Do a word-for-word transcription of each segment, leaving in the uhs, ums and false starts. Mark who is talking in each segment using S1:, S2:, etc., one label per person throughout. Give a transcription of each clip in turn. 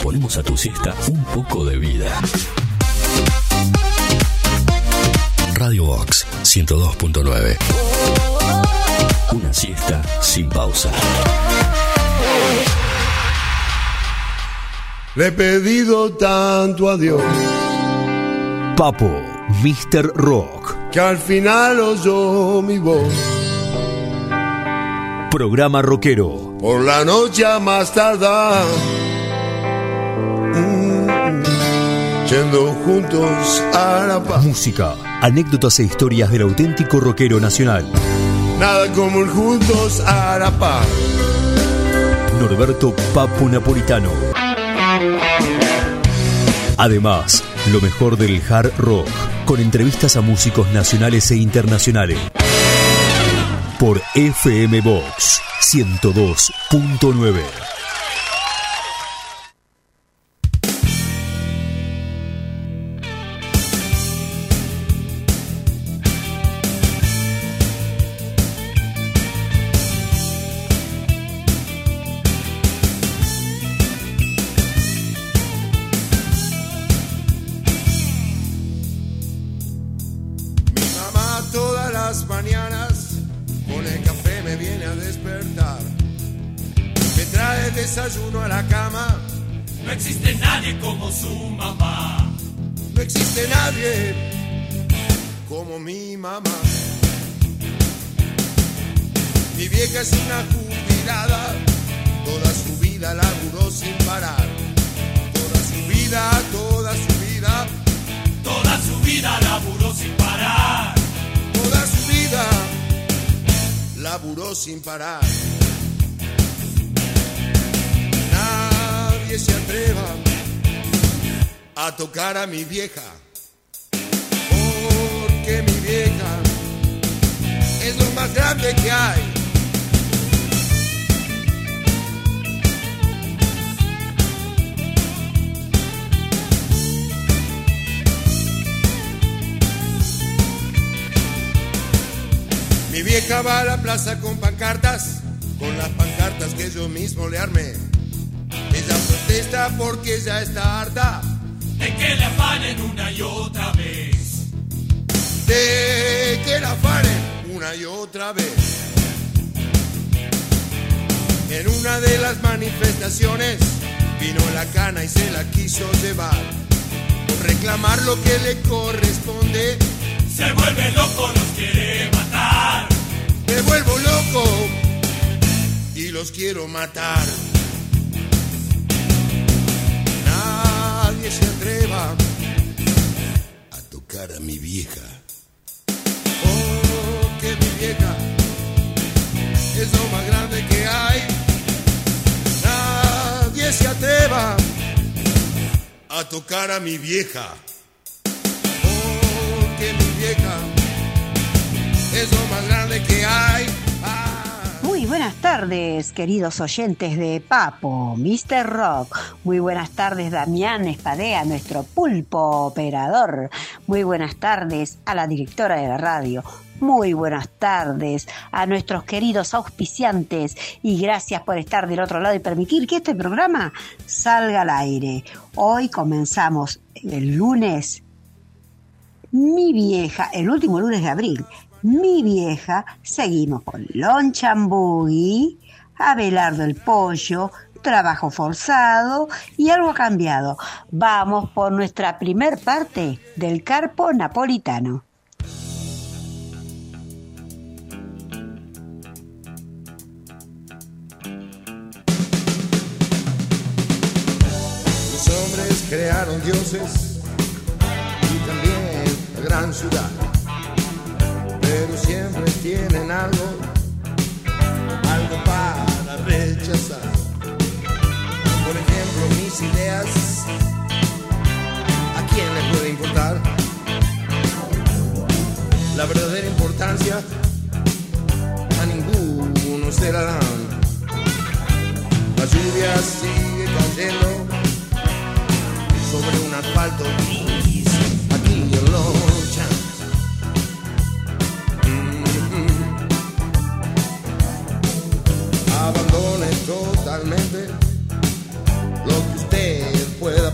S1: ponemos a tu siesta un poco de vida. Radio Box ciento dos punto nueve. Una siesta sin pausa.
S2: Le he pedido tanto a Dios,
S3: Papo, míster Rock,
S2: que al final oyó mi voz.
S3: Programa rockero.
S2: Por la noche a más tardar, mm, yendo juntos a la paz.
S3: Música, anécdotas e historias del auténtico rockero nacional.
S2: Nada como el juntos a la paz.
S3: Norberto Papo Napolitano. Además, lo mejor del hard rock, con entrevistas a músicos nacionales e internacionales. Por F M Box ciento dos punto nueve.
S2: Desayuno a la cama.
S4: No existe nadie como su mamá.
S2: No existe nadie como mi mamá. Mi vieja es una jubilada, toda su vida laburó sin parar. Toda su vida, toda su vida,
S4: toda su vida laburó sin parar.
S2: Toda su vida laburó sin parar. Nadie se atreva a tocar a mi vieja, porque mi vieja es lo más grande que hay. Mi vieja va a la plaza con pancartas, con las pancartas que yo mismo le armé. Ella protesta porque ya está harta
S4: de que le afanen una y otra vez.
S2: De que la afanen una y otra vez. En una de las manifestaciones vino la cana y se la quiso llevar. Por reclamar lo que le corresponde,
S4: se vuelve loco, los quiere matar.
S2: Me vuelvo loco y los quiero matar. Nadie se atreva a tocar a mi vieja, porque mi vieja es lo más grande que hay. Nadie se atreva a tocar a mi vieja, porque mi vieja es lo más grande que hay.
S5: Muy buenas tardes, queridos oyentes de Papo, míster Rock. Muy buenas tardes, Damián Espadea, nuestro pulpo operador. Muy buenas tardes a la directora de la radio. Muy buenas tardes a nuestros queridos auspiciantes y gracias por estar del otro lado y permitir que este programa salga al aire. Hoy comenzamos el lunes, mi vieja, el último lunes de abril. Mi vieja, seguimos con Lonchan Boogie, Abelardo el Pollo, Trabajo Forzado y Algo ha Cambiado. Vamos por nuestra primer parte del Carpo Napolitano.
S2: Los hombres crearon dioses y también la gran ciudad. Pero siempre tienen algo, algo para rechazar. Por ejemplo, mis ideas, ¿a quién le puede importar? La verdadera importancia a ninguno se la dan. La lluvia sigue cayendo sobre un asfalto gris, aquí en Lonchan. Abandone totalmente lo que usted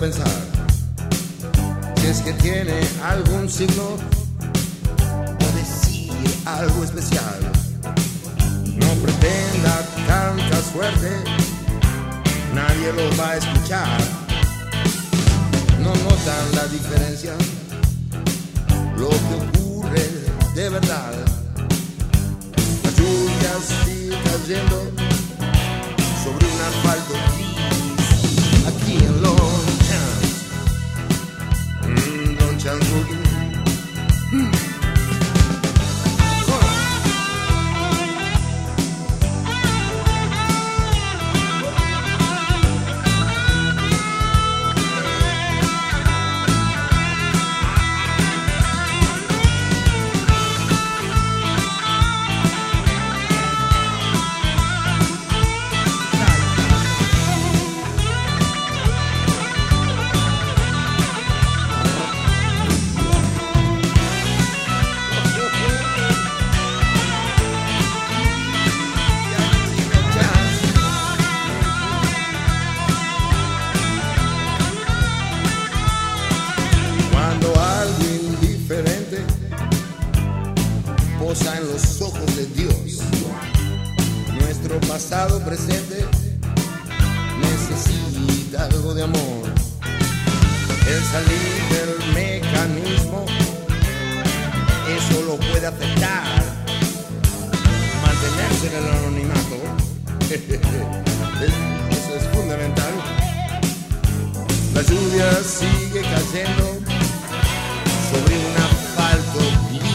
S2: pensar si es que tiene algún signo o decir algo especial. No pretenda cantas fuerte, nadie lo va a escuchar. No notan la diferencia, lo que ocurre de verdad. La lluvia sigue cayendo sobre un asfalto gris aquí en Long Chance. Mm, Long Chance Boogie. Mm. En los ojos de Dios, nuestro pasado presente necesita algo de amor. El salir del mecanismo, eso lo puede afectar. Mantenerse en el anonimato, eso es fundamental. La lluvia sigue cayendo sobre un asfalto gris.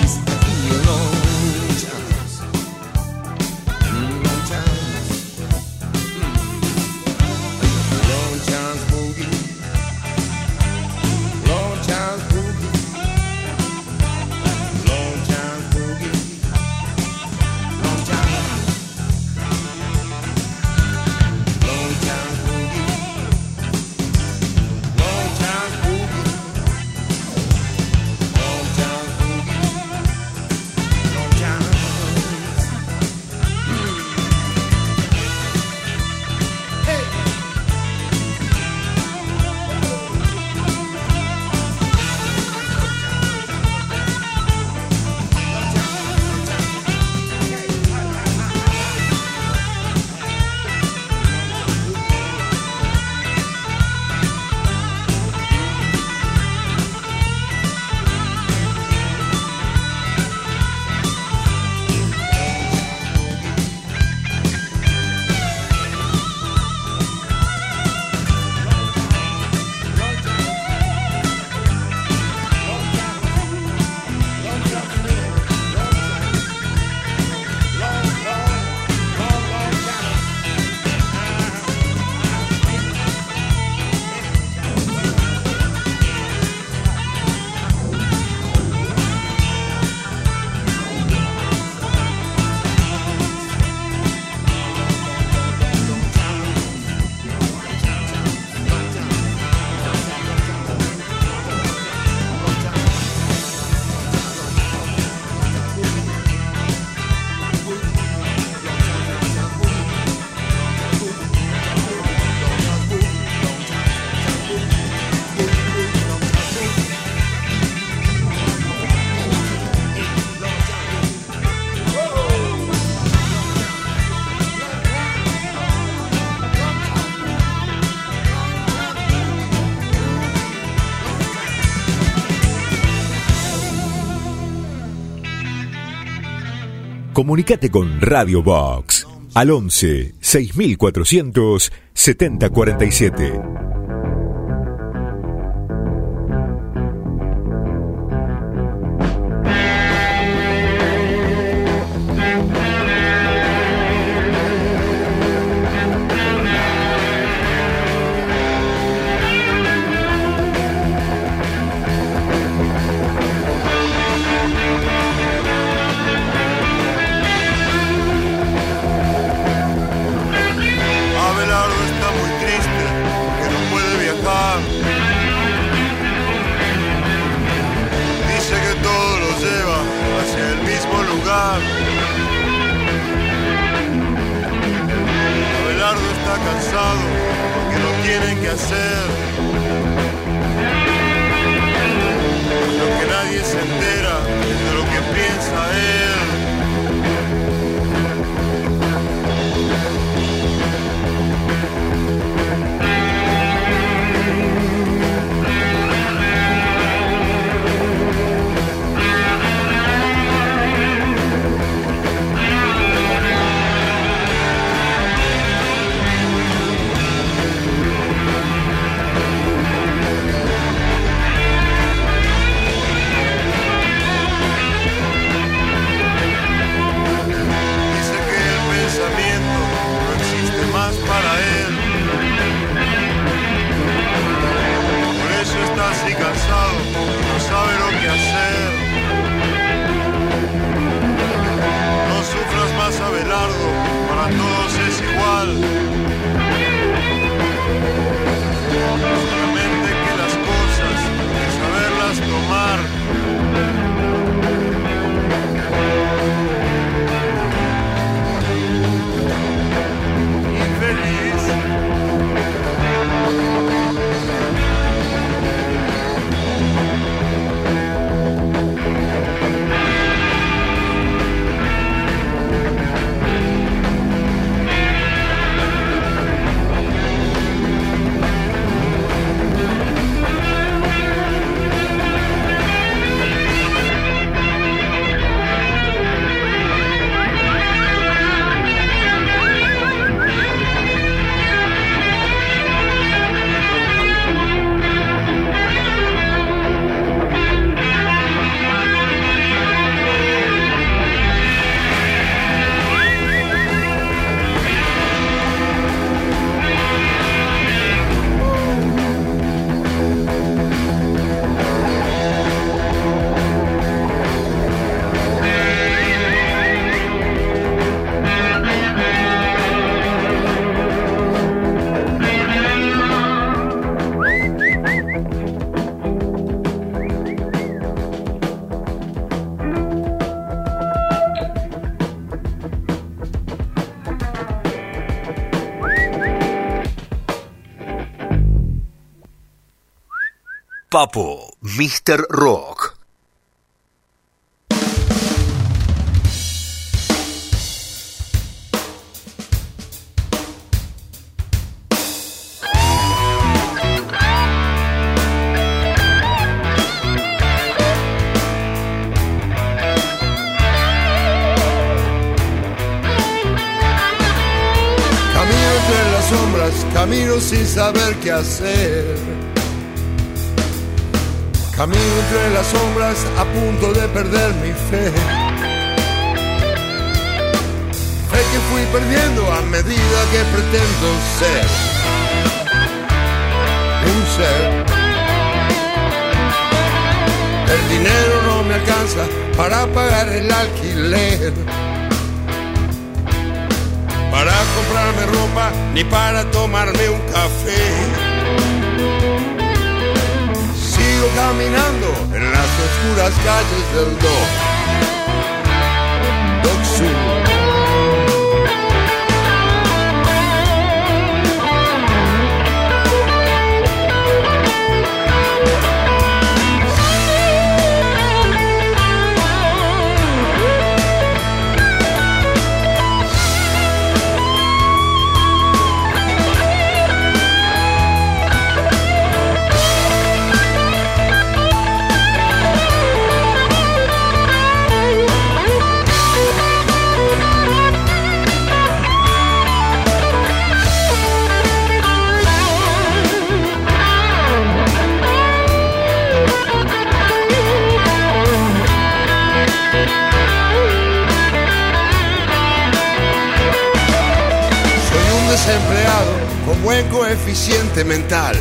S2: Long Chance, Long Chance, Long Chance Boogie, Long Chance Boogie, Long Chance Boogie, Long Chance, Long Chance Boogie, Long Chance Boogie, Long Chance Boogie.
S3: Comunicate con Radio Box al once seis mil cuatrocientos setenta cuarenta y siete.
S2: Abelardo está cansado porque no tienen que hacer. Lo que nadie se entera de lo que piensa él. Para él, por eso está así cansado y no sabe lo que hacer. No sufras más, Abelardo, para todos es igual. Solamente que las cosas hay que saberlas tomar.
S3: Papo, míster Rock.
S2: Camino entre las sombras, camino sin saber qué hacer. Camino entre las sombras a punto de perder mi fe. Fe que fui perdiendo a medida que pretendo ser un ser. El dinero no me alcanza para pagar el alquiler, para comprarme ropa ni para tomarme un café. Sigo caminando en las oscuras calles del Dock, Dock Sur. Desempleado con buen coeficiente mental.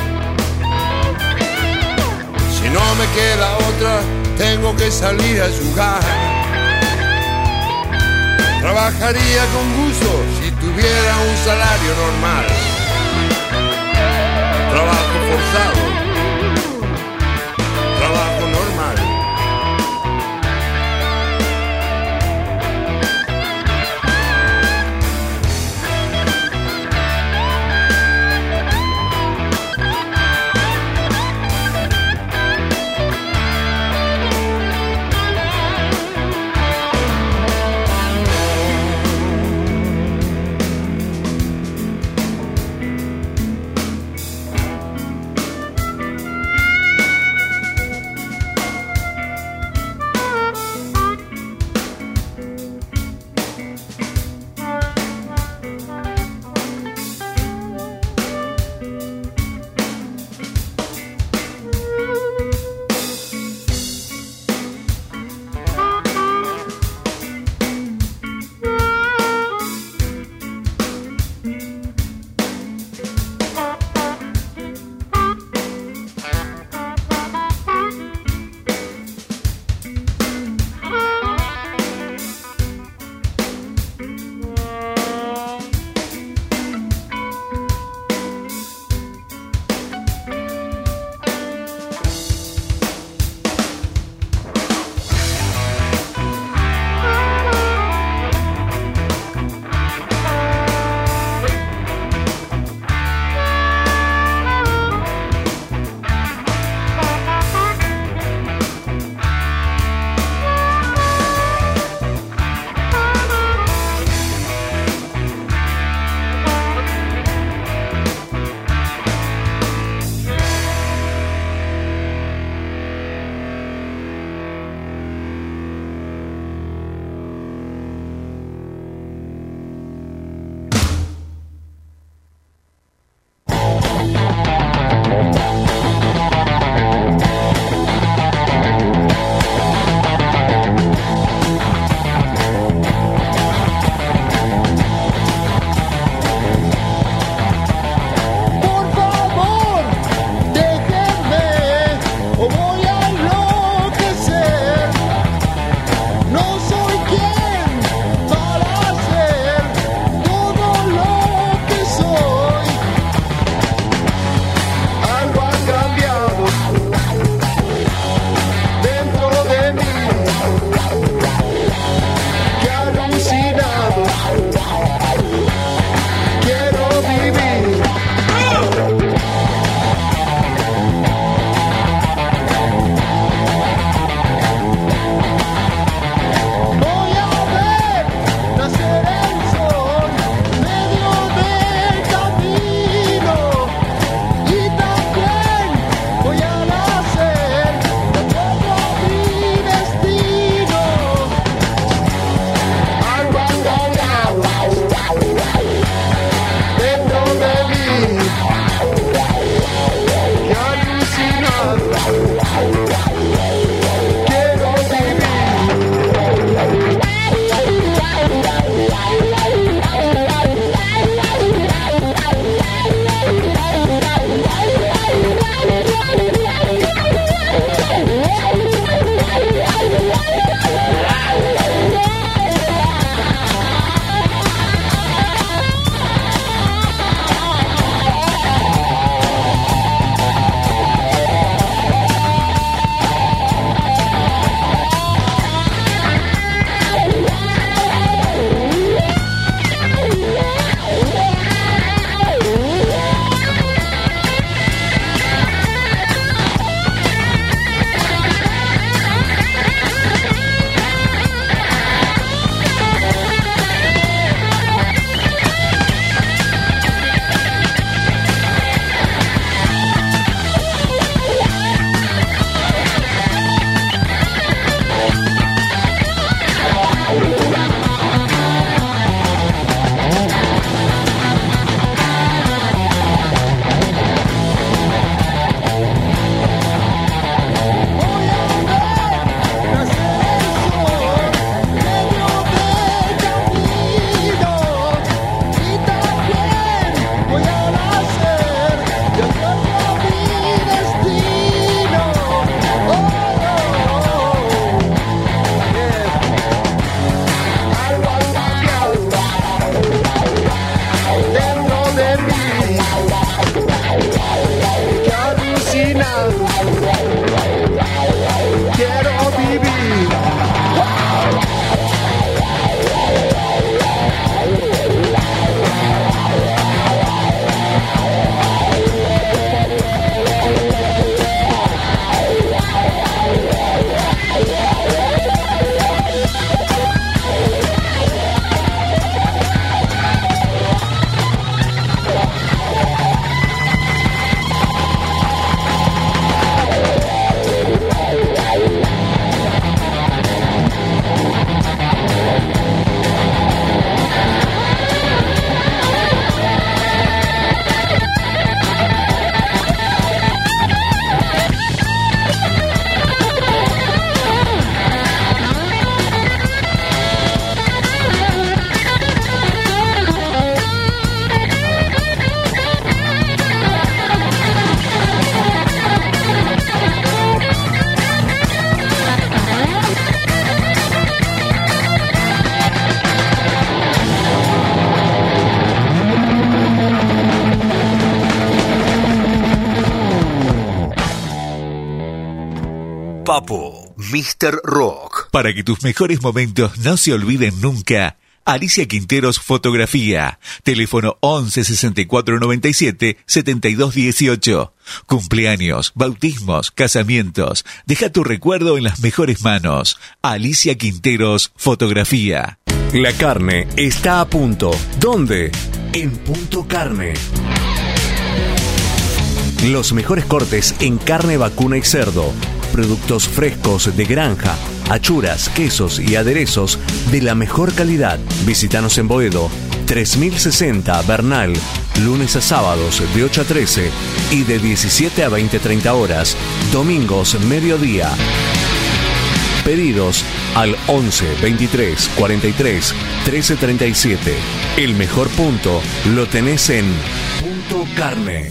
S2: Si no me queda otra, tengo que salir a jugar. Trabajaría con gusto si tuviera un salario normal. Trabajo forzado, trabajo normal.
S3: Papo, míster Rock.
S6: Para que tus mejores momentos no se olviden nunca, Alicia Quinteros Fotografía. Teléfono once sesenta y cuatro noventa y siete setenta y dos dieciocho. Cumpleaños, bautismos, casamientos. Deja tu recuerdo en las mejores manos. Alicia Quinteros Fotografía.
S3: La carne está a punto. ¿Dónde? En Punto Carne. Los mejores cortes en carne vacuna y cerdo. Productos frescos de granja, achuras, quesos y aderezos de la mejor calidad. Visítanos en Boedo, tres mil sesenta Bernal, lunes a sábados de ocho a trece y de diecisiete a veinte treinta horas, domingos mediodía. Pedidos al once veintitrés cuarenta y tres trece treinta y siete. El mejor punto lo tenés en Punto Carne.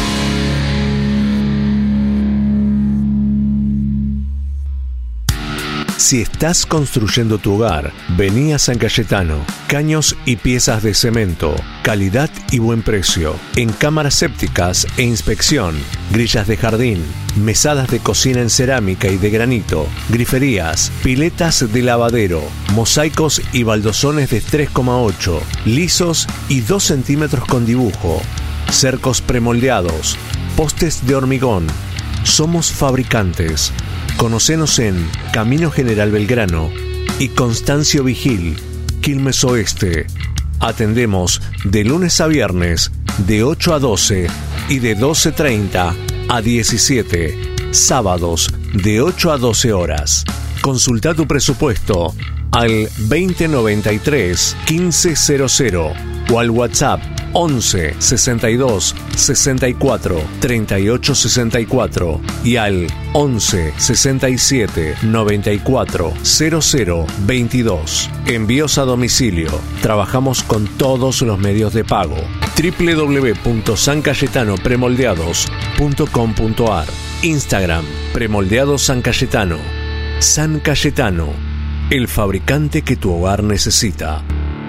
S3: Si estás construyendo tu hogar, vení a San Cayetano. Caños y piezas de cemento, calidad y buen precio. En cámaras sépticas e inspección, grillas de jardín, mesadas de cocina en cerámica y de granito, griferías, piletas de lavadero, mosaicos y baldosones de tres coma ocho, lisos y dos centímetros con dibujo, cercos premoldeados, postes de hormigón. Somos fabricantes. Conocenos en Camino General Belgrano y Constancio Vigil, Quilmes Oeste. Atendemos de lunes a viernes de ocho a doce y de doce treinta a diecisiete. Sábados de ocho a doce horas. Consulta tu presupuesto al veinte noventa y tres quince cero cero o al WhatsApp once sesenta y dos sesenta y cuatro treinta y ocho sesenta y cuatro y al once sesenta y siete noventa y cuatro cero cero veintidós. Envíos a domicilio. Trabajamos con todos los medios de pago. doble u doble u doble u punto san cayetano premoldeados punto com punto a r. Instagram Premoldeados San Cayetano. San Cayetano, el fabricante que tu hogar necesita.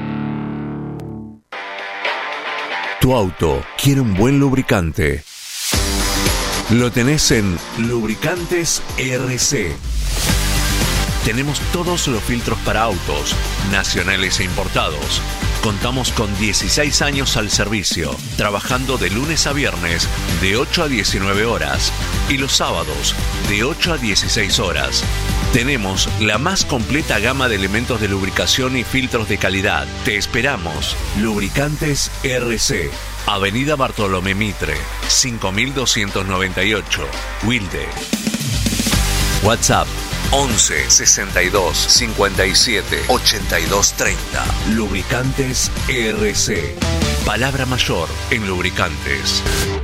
S3: Tu auto quiere un buen lubricante. Lo tenés en Lubricantes R C. Tenemos todos los filtros para autos, nacionales e importados. Contamos con dieciséis años al servicio, trabajando de lunes a viernes de ocho a diecinueve horas y los sábados de ocho a dieciséis horas. Tenemos la más completa gama de elementos de lubricación y filtros de calidad. Te esperamos. Lubricantes R C. Avenida Bartolomé Mitre, cinco mil doscientos noventa y ocho, Wilde. WhatsApp once sesenta y dos cincuenta y siete ochenta y dos treinta. Lubricantes R C. Palabra mayor en lubricantes.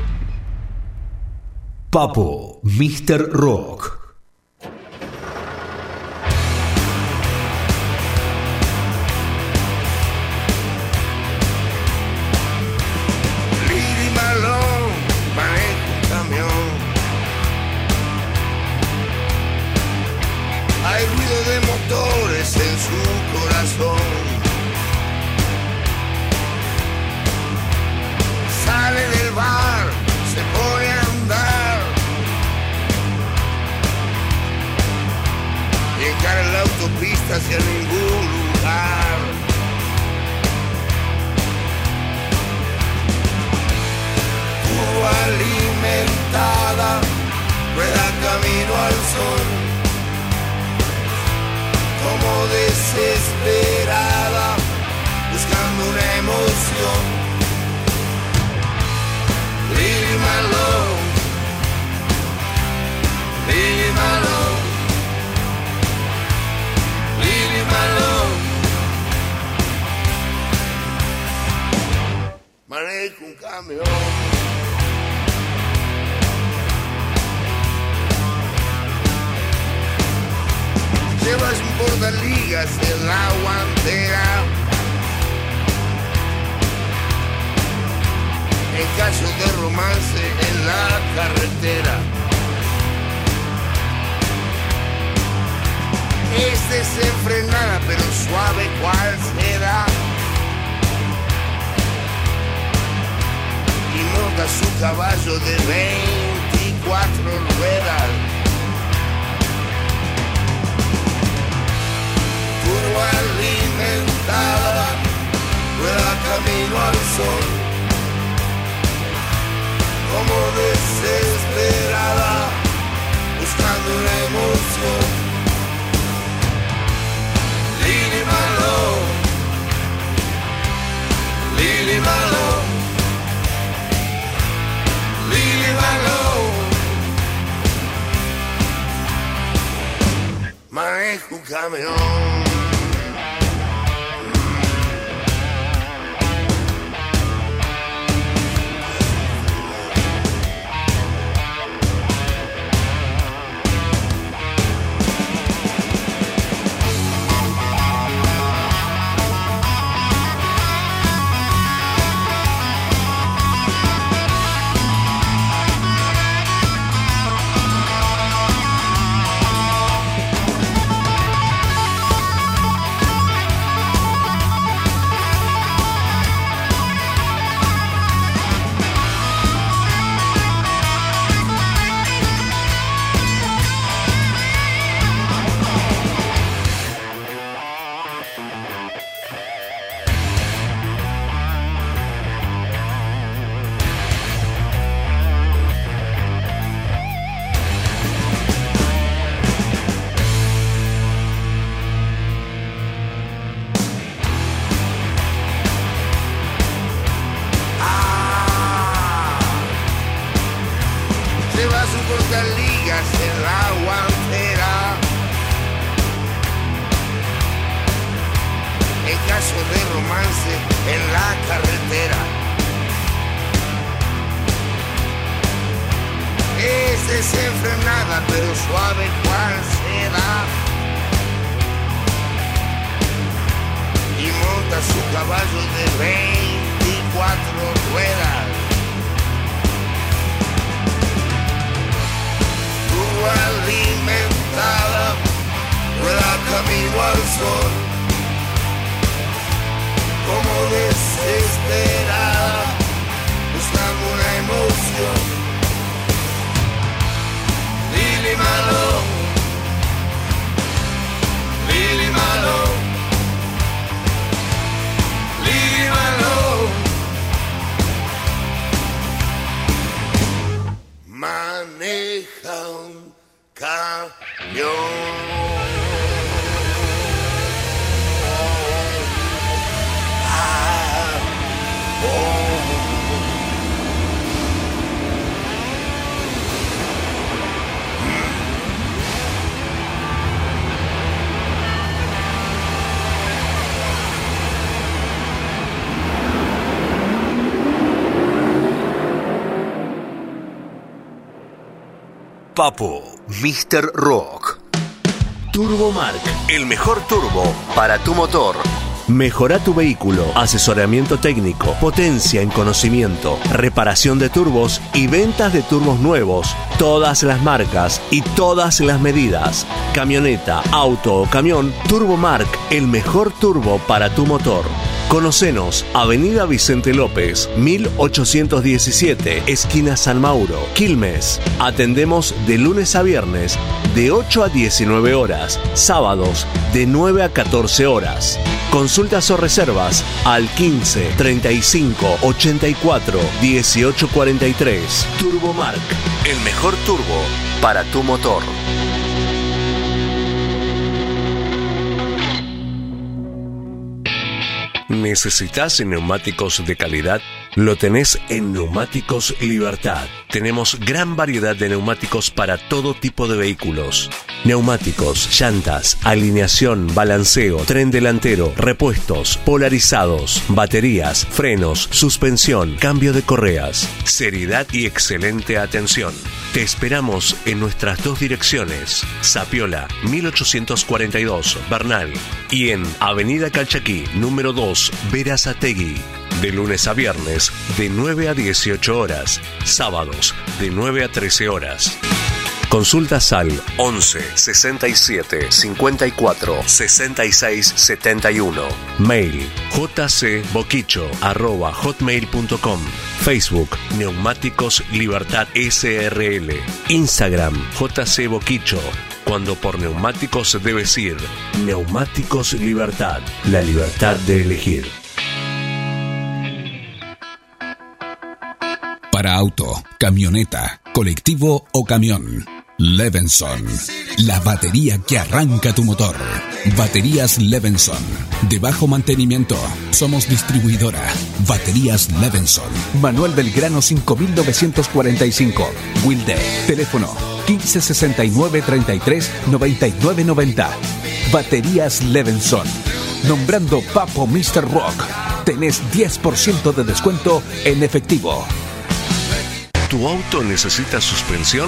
S3: Papo, míster Rock.
S2: En su corazón sale del bar, se pone a andar y encara la autopista hacia ningún lugar. Cuba alimentada rueda camino al sol, como desesperada, buscando una emoción. Leave my alone, leave my alone, leave my alone. Manejo un camión. Llevas un bordaligas en la guantera. En caso de romance en la carretera. Es desenfrenada pero suave cual será. Y monta su caballo de veinticuatro ruedas. turbo alimentada, rueda camino al sol, como desesperada, buscando una emoción. Lili Marlowe, Lili Marlowe, Lili Marlowe. Manejo un camión. Ligas en la guantera, en caso de romance en la carretera. Es desenfrenada pero suave cual seda, y monta su caballo de veinticuatro ruedas. Alimentada, rueda camino al sol, como desesperada, buscando una emoción. Lili Marlowe, Lili Marlowe, Lili Marlowe. Maneja un camión. Ah, oh.
S3: Papo, míster Rock. Turbomark, el mejor turbo para tu motor. Mejora tu vehículo, asesoramiento técnico, potencia en conocimiento, reparación de turbos y ventas de turbos nuevos, todas las marcas y todas las medidas. Camioneta, auto o camión, Turbomark, el mejor turbo para tu motor. Conocenos, Avenida Vicente López, mil ochocientos diecisiete, esquina San Mauro, Quilmes. Atendemos de lunes a viernes, de ocho a diecinueve horas, sábados de nueve a catorce horas. Consultas o reservas al quince, treinta y cinco, ochenta y cuatro, dieciocho cuarenta y tres. Turbomark, el mejor turbo para tu motor. ¿Necesitas neumáticos de calidad? Lo tenés en Neumáticos Libertad. Tenemos gran variedad de neumáticos para todo tipo de vehículos. Neumáticos, llantas, alineación, balanceo, tren delantero, repuestos, polarizados, baterías, frenos, suspensión, cambio de correas. Seriedad y excelente atención. Te esperamos en nuestras dos direcciones. Sapiola, mil ochocientos cuarenta y dos, Bernal. Y en Avenida Calchaquí, número dos, Berazategui. De lunes a viernes, de nueve a dieciocho horas. Sábados, de nueve a trece horas. Consultas al once, sesenta y siete, cincuenta y cuatro, sesenta y seis, setenta y uno. Mail jcboquicho arroba hotmail punto com. Facebook Neumáticos Libertad S R L. Instagram jcboquicho.
S7: cuando por neumáticos debes ir. Neumáticos Libertad, la libertad de elegir.
S8: Para auto, camioneta, colectivo o camión, Levenson, la batería que arranca tu motor. Baterías Levenson, de bajo mantenimiento. Somos distribuidora. Baterías Levenson. Manuel Belgrano cinco mil novecientos cuarenta y cinco. Wilde. Teléfono quince sesenta y nueve treinta y tres noventa y nueve noventa. Baterías Levenson. Nombrando Papo míster Rock, tenés diez por ciento de descuento en efectivo.
S7: ¿Tu auto necesita suspensión?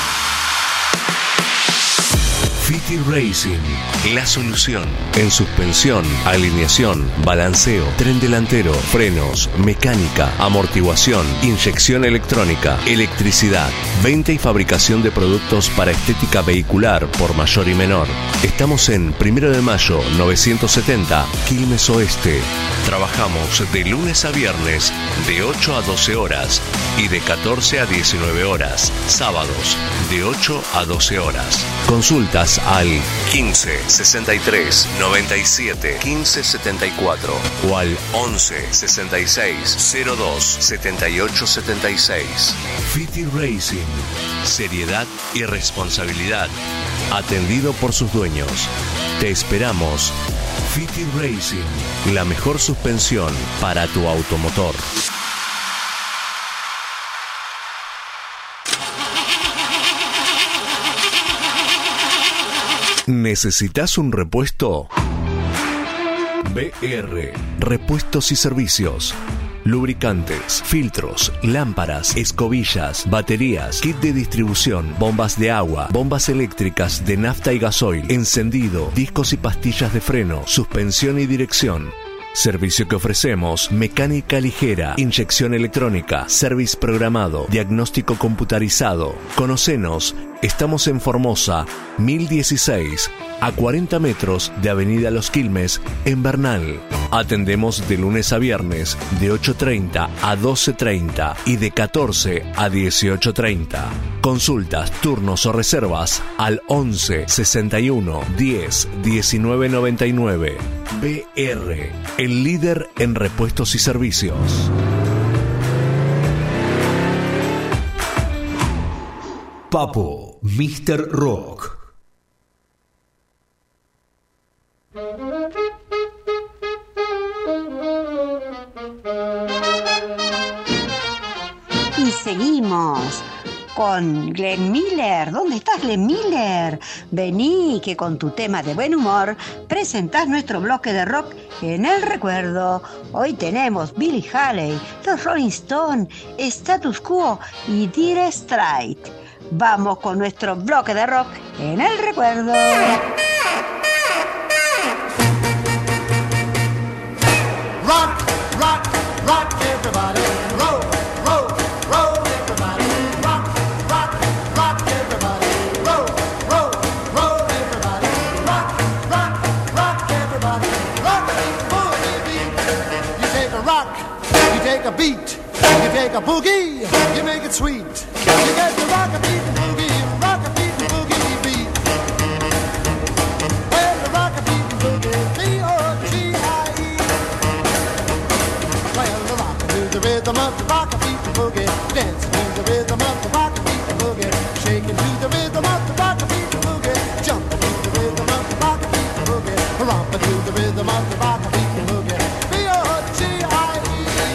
S7: Fiti Racing, la solución en suspensión, alineación, balanceo, tren delantero, frenos, mecánica, amortiguación, inyección electrónica, electricidad, venta y fabricación de productos para estética vehicular por mayor y menor. Estamos en Primero de Mayo novecientos setenta, Quilmes Oeste. Trabajamos de lunes a viernes de ocho a doce horas y de catorce a diecinueve horas. Sábados de ocho a doce horas. Consultas al quince sesenta y tres noventa y siete quince setenta y cuatro o al once sesenta y seis cero dos setenta y ocho setenta y seis. Fiti Racing, seriedad y responsabilidad, atendido por sus dueños. Te esperamos. Fiti Racing, la mejor suspensión para tu automotor. ¿Necesitas un repuesto? B R, repuestos y servicios. Lubricantes, filtros, lámparas, escobillas, baterías, kit de distribución, bombas de agua, bombas eléctricas de nafta y gasoil, encendido, discos y pastillas de freno, suspensión y dirección. Servicio que ofrecemos: mecánica ligera, inyección electrónica, service programado, diagnóstico computarizado. Conocenos, estamos en Formosa, mil dieciséis, a cuarenta metros de Avenida Los Quilmes, en Bernal. Atendemos de lunes a viernes, de ocho treinta a doce treinta y de catorce a dieciocho treinta. Consultas, turnos o reservas al once sesenta y uno diez diecinueve noventa y nueve. B R, el líder en repuestos y servicios.
S3: Papo míster Rock.
S5: Y seguimos con Glenn Miller. ¿Dónde estás, Glenn Miller? Vení, que con tu tema de buen humor presentás nuestro bloque de rock en el recuerdo. Hoy tenemos Billy Haley, los Rolling Stones, Status Quo y Dire Straits. Vamos con nuestro bloque de rock en el recuerdo.
S9: Rock, rock, rock everybody. Roll, roll, roll everybody. Rock, rock, rock everybody. Roll, roll, roll everybody. Rock, rock, rock everybody. Rock the boogie beat. You take a rock, you take a beat, you take a boogie, you make it sweet. You get the rock a beat and boogie, rock a beat and boogie beat. Well, the rock a beat and boogie, B O G I E. Well, the rock to the rhythm of the rock a beat and boogie, dancing to the rhythm of the rock a beat and boogie, shaking to the rhythm of the rock a beat and boogie, jumping to the rhythm of the rock a beat and boogie, romping to the rhythm of the rock a beat and boogie, B O G I E.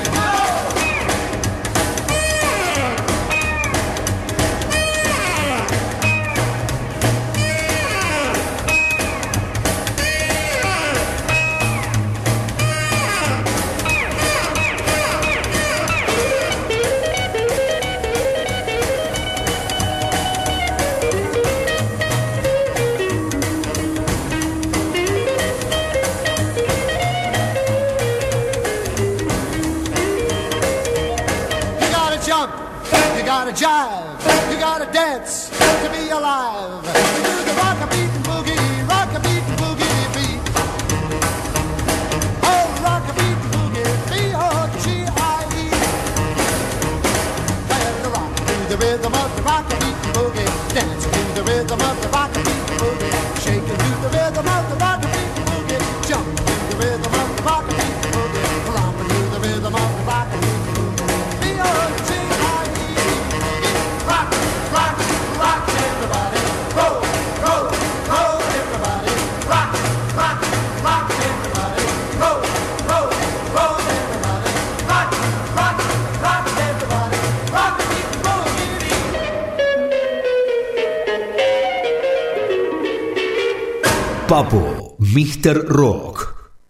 S9: Jive, you gotta dance to be alive. You do the rock a beat and boogie, rock a beat and boogie beat. Oh, rock a beat and boogie, B O G I E. Well, the rock to the rhythm of the rock a beat and boogie, dance to the rhythm of the rock a beat and
S3: Papo, míster Rock.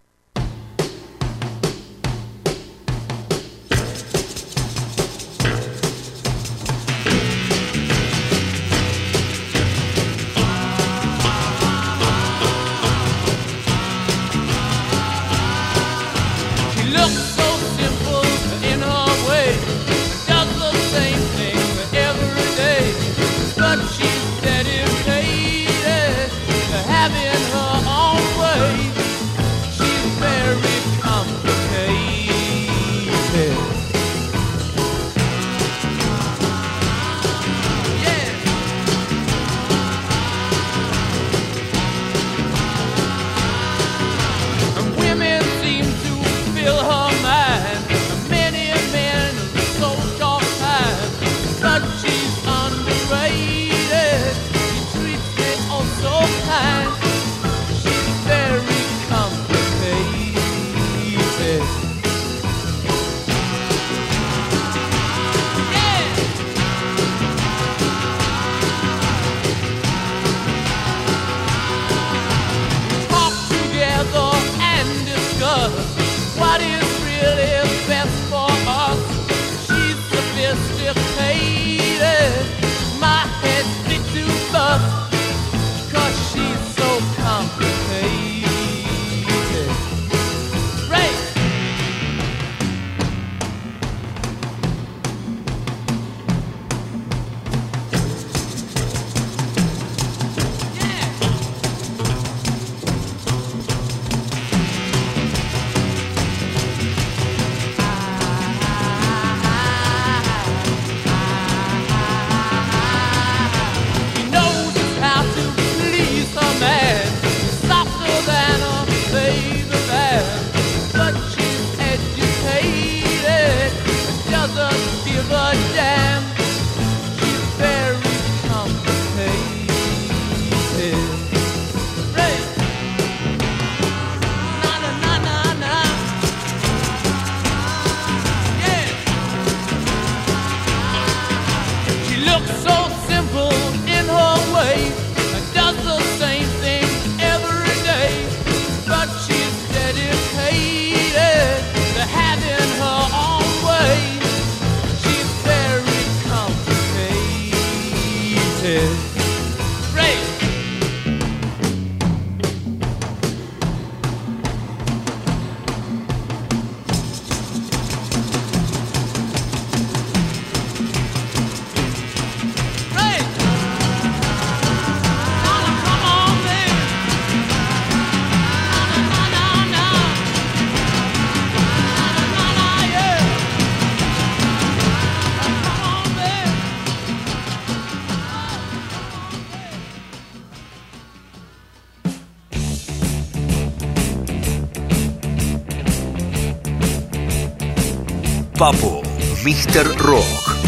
S3: Papo, míster Rock.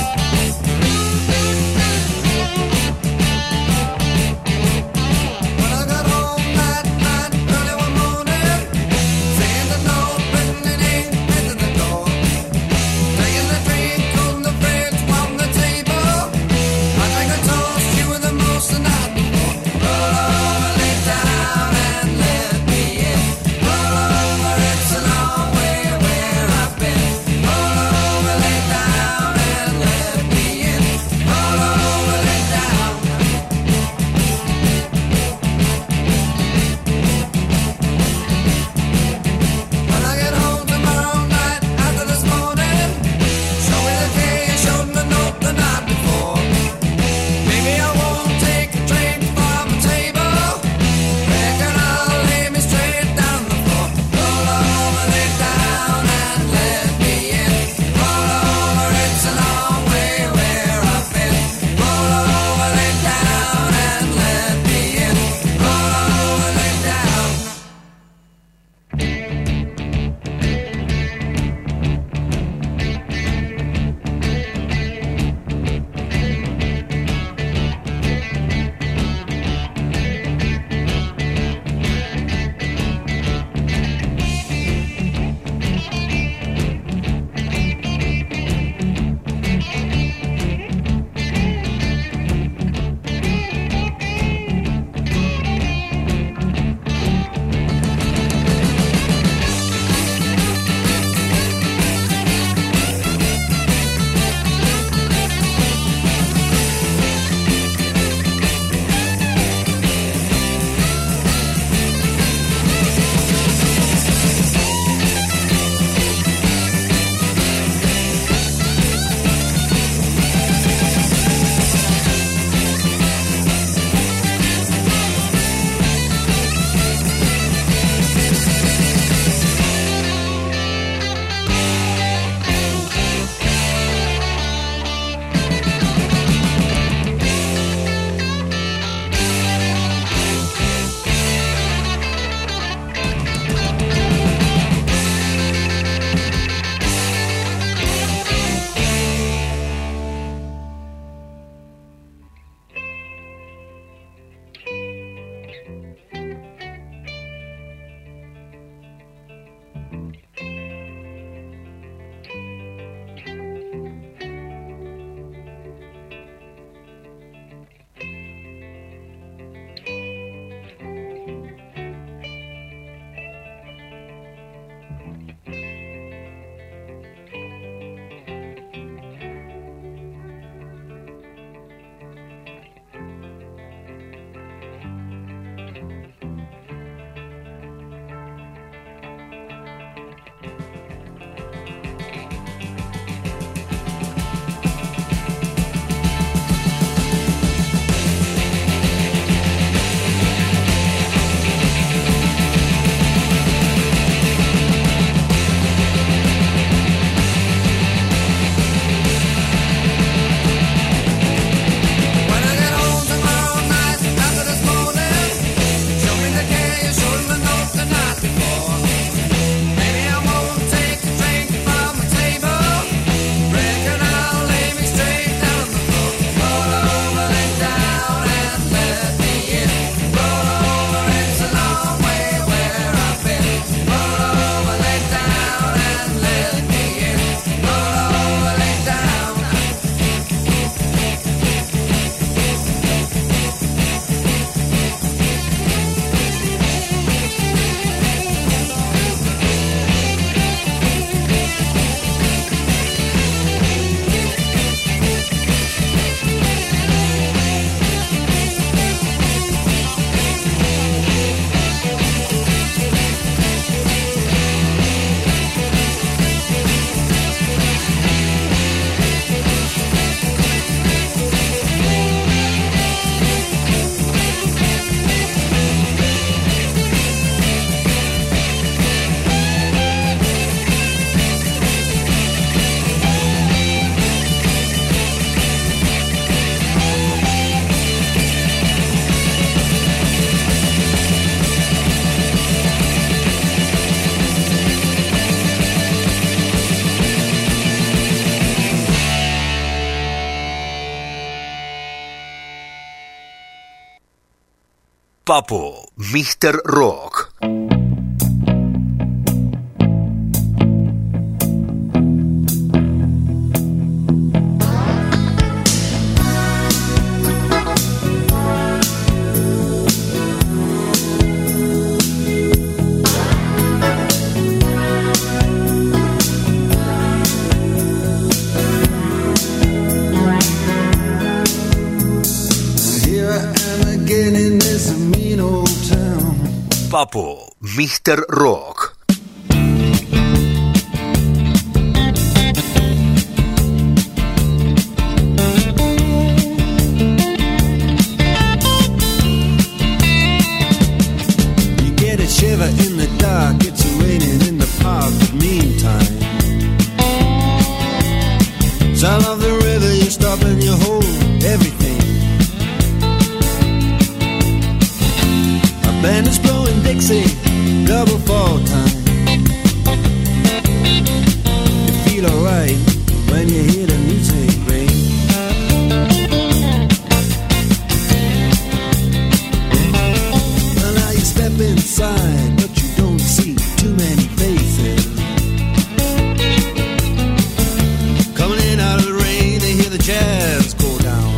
S2: When
S7: Papo, mister Rock. Papo, mister Rock.
S10: You get a shiver in the dark, it's raining in the park, but meantime, sound of the river, you stop and you hold everything. A band is blowing Dixie, double fall time. You feel alright when you hear the music ring. Well, now you step inside, but you don't see too many faces. Coming in out of the rain, they hear the jazz go down.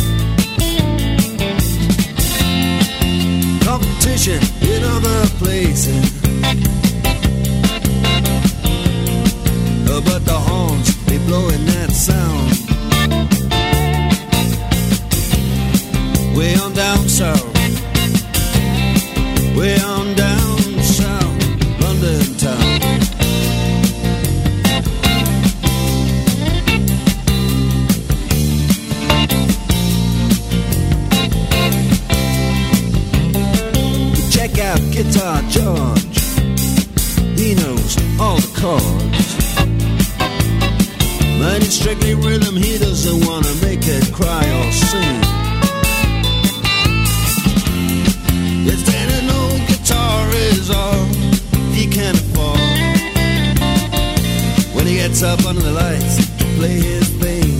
S10: Competition in other places, uh, but the horns, they blowing that sound. Way on down south, way on down south, London town. Check out Guitar George, he knows all the chords. But it's strictly rhythm, he doesn't wanna make it cry or sing. It's that an old guitar is all he can afford. When he gets up under the lights to play his thing,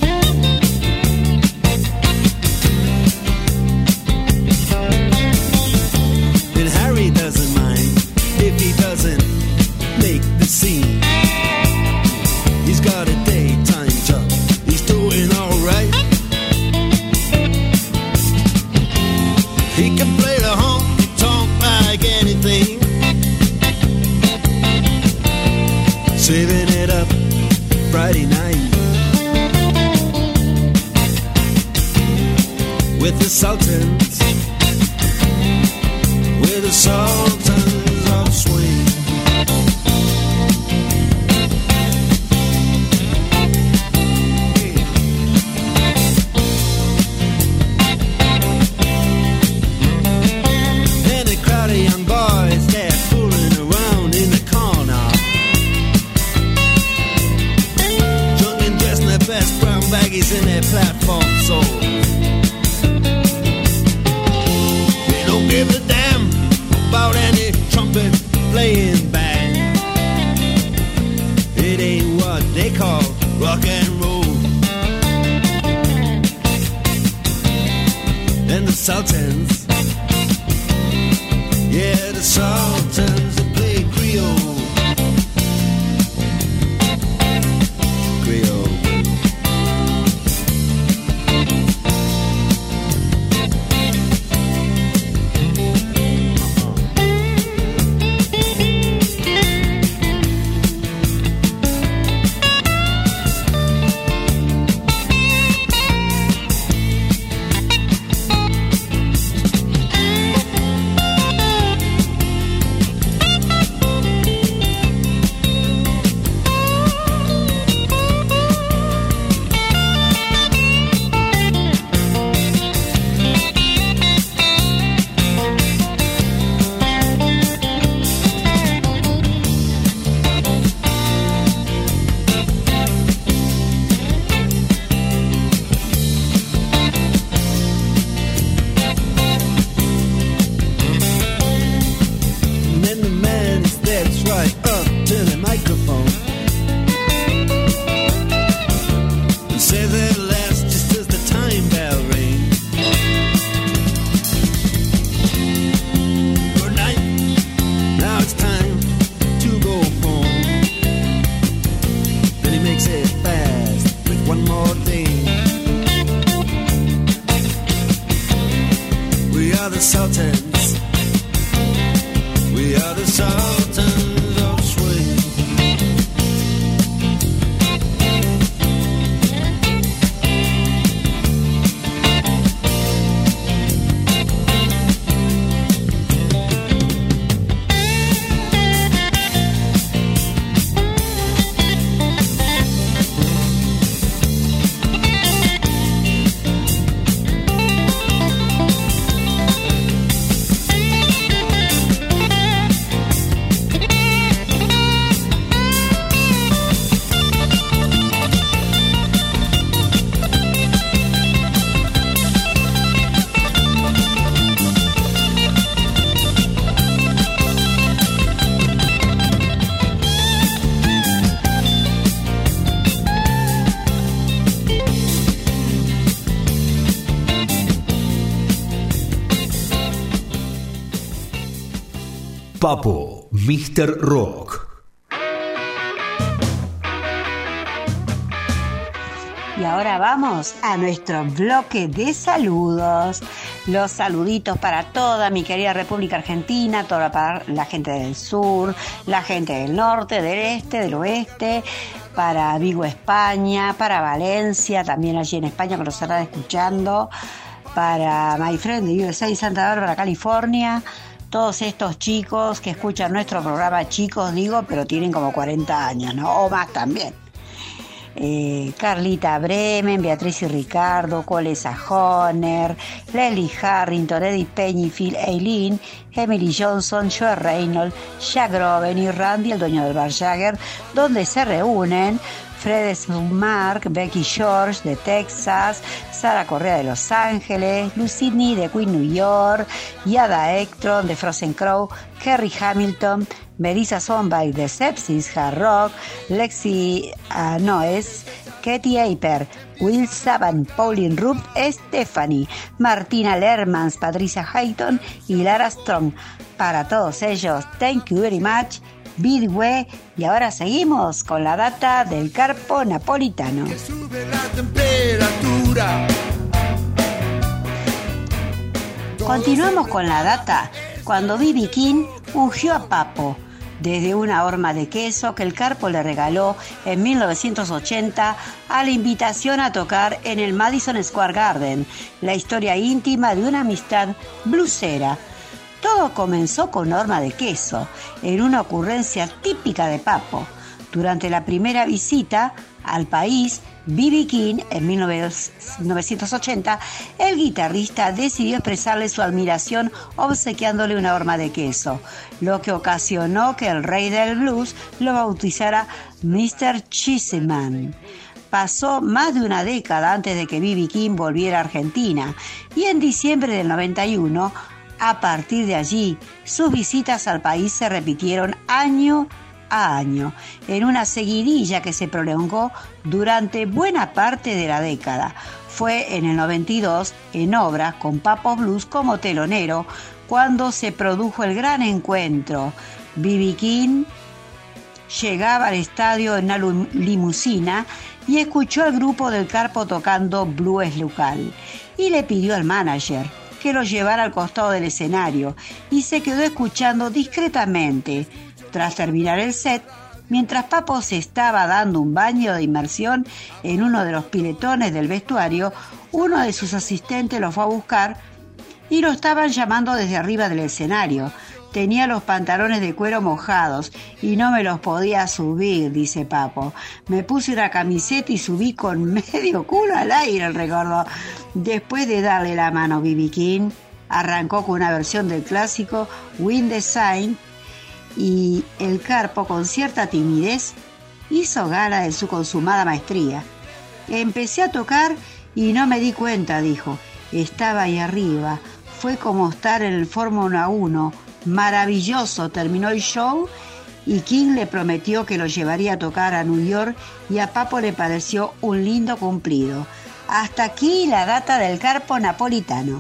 S10: and Harry doesn't mind if he doesn't make the scene. He's got a daytime job, he's doing alright. He can play the honky tonk like anything, saving it up Friday night with the Sultans, with the Sultans of Swing. And a crowd of young boys, they're fooling around in the corner, drunk and dressed in their best brown baggies in their platform soles. They don't give a damn about any trumpet playing band. It ain't what they call rock and roll. And the Sultans, yeah, the Sultans, they play Creole. Creole.
S3: Papo, míster Rock.
S5: Y ahora vamos a nuestro bloque de saludos. Los saluditos para toda mi querida República Argentina, toda para la gente del sur, la gente del norte, del este, del oeste, para Vigo, España, para Valencia, también allí en España que nos estarán escuchando, para My Friend de U S A, Santa Bárbara, California. Todos estos chicos que escuchan nuestro programa, chicos digo, pero tienen como cuarenta años, ¿no? O más también. Eh, Carlita Bremen, Beatriz y Ricardo, Cole Sajoner, Leslie Harrington, Edith Peñifield, Eileen, Emily Johnson, Joe Reynolds, Jack Groven y Randy, el dueño del bar Jagger, donde se reúnen Fred Mark, Becky George de Texas, Sara Correa de Los Ángeles, Lucini de Queen, New York, Yada Ekstrom de Frozen Crow, Kerry Hamilton, Melissa Sonbay de Sepsis Hard Rock, Lexi uh, Noes, Katie Aper, Will Saban, Pauline Rupp, Stephanie, Martina Lermans, Patricia Hayton y Lara Strong. Para todos ellos, thank you very much. Bidway, y ahora seguimos con la data del Carpo Napolitano.
S2: Que sube la temperatura.
S5: Continuamos con la data cuando B B King ungió a Papo desde una horma de queso que el Carpo le regaló en mil novecientos ochenta a la invitación a tocar en el Madison Square Garden, la historia íntima de una amistad bluesera. Todo comenzó con horma de queso, en una ocurrencia típica de Papo. Durante la primera visita al país, B B King, en mil novecientos ochenta, el guitarrista decidió expresarle su admiración obsequiándole una horma de queso, lo que ocasionó que el rey del blues lo bautizara mister Cheeseman. Pasó más de una década antes de que B B King volviera a Argentina, y en diciembre del noventa y uno, a partir de allí, sus visitas al país se repitieron año a año, en una seguidilla que se prolongó durante buena parte de la década. Fue en el noventa y dos, en obras con Papo Blues como telonero, cuando se produjo el gran encuentro. B B King llegaba al estadio en una limusina y escuchó al grupo del Carpo tocando blues local, y le pidió al manager que lo llevara al costado del escenario, y se quedó escuchando discretamente. Tras terminar el set, mientras Papo se estaba dando un baño de inmersión en uno de los piletones del vestuario, uno de sus asistentes lo fue a buscar y lo estaban llamando desde arriba del escenario. Tenía los pantalones de cuero mojados y no me los podía subir, dice Papo. Me puse una camiseta y subí con medio culo al aire, recordó. Después de darle la mano, B B King arrancó con una versión del clásico Wind Design, y el Carpo, con cierta timidez, hizo gala de su consumada maestría. Empecé a tocar y no me di cuenta, dijo. Estaba ahí arriba. Fue como estar en el Fórmula uno. Maravilloso. Terminó el show y King le prometió que lo llevaría a tocar a New York, y a Papo le pareció un lindo cumplido. Hasta aquí la data del Carpo Napolitano.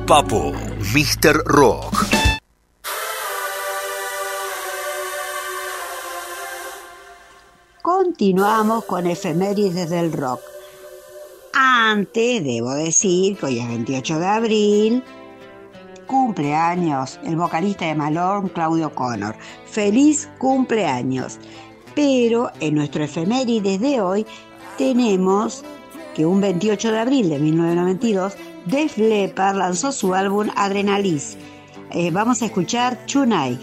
S3: Papo, míster Rock.
S5: Continuamos con efemérides del rock. Antes, debo decir que hoy es veintiocho de abril, cumpleaños el vocalista de Malone, Claudio Connor. ¡Feliz cumpleaños! Pero en nuestro efemérides de hoy tenemos que un veintiocho de abril de mil novecientos noventa y dos, Def Leppard lanzó su álbum Adrenaline. Eh, vamos a escuchar Tonight.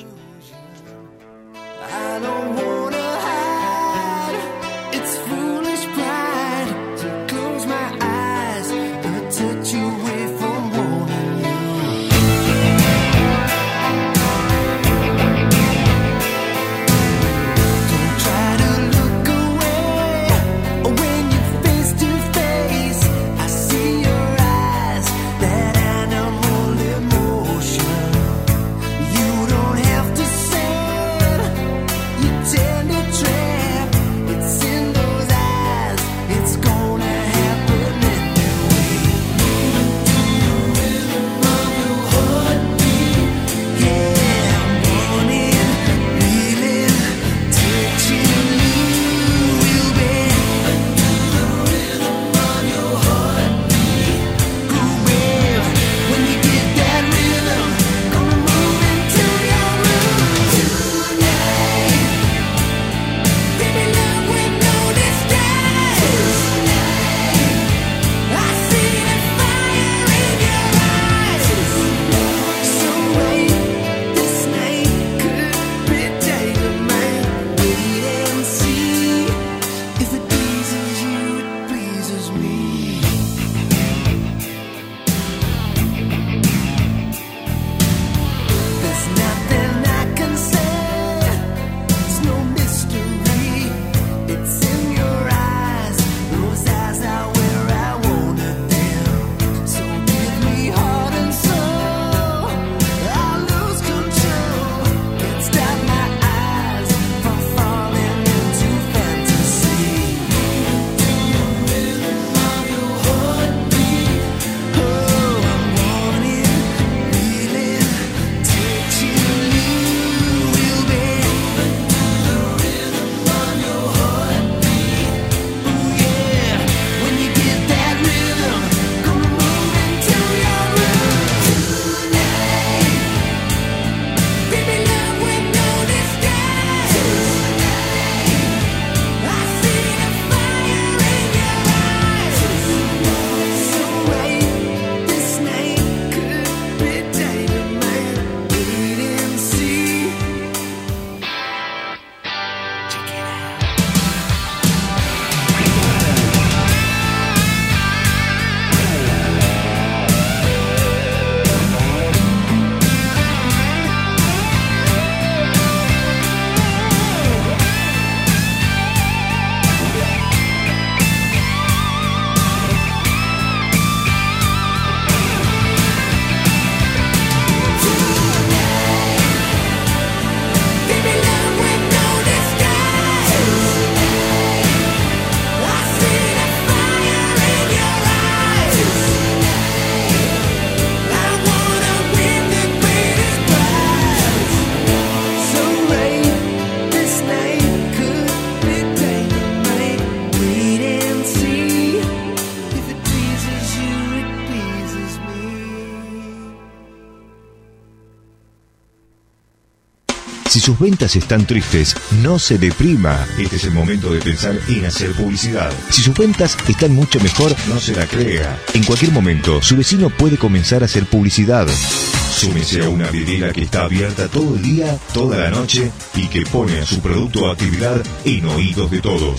S11: Si sus ventas están tristes, no se deprima. Este es el momento de pensar en hacer publicidad. Si sus ventas están mucho mejor, no se la crea. En cualquier momento, su vecino puede comenzar a hacer publicidad. Súmese a una vidriera que está abierta todo el día, toda la noche y que pone a su producto o actividad en oídos de todos.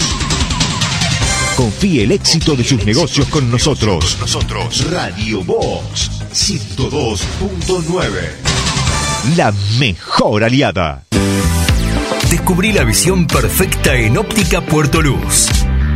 S11: Confíe el éxito de sus negocios con nosotros. Nosotros. Radio Box ciento dos punto nueve. La mejor aliada.
S3: Descubrí la visión perfecta en Óptica Puerto Luz.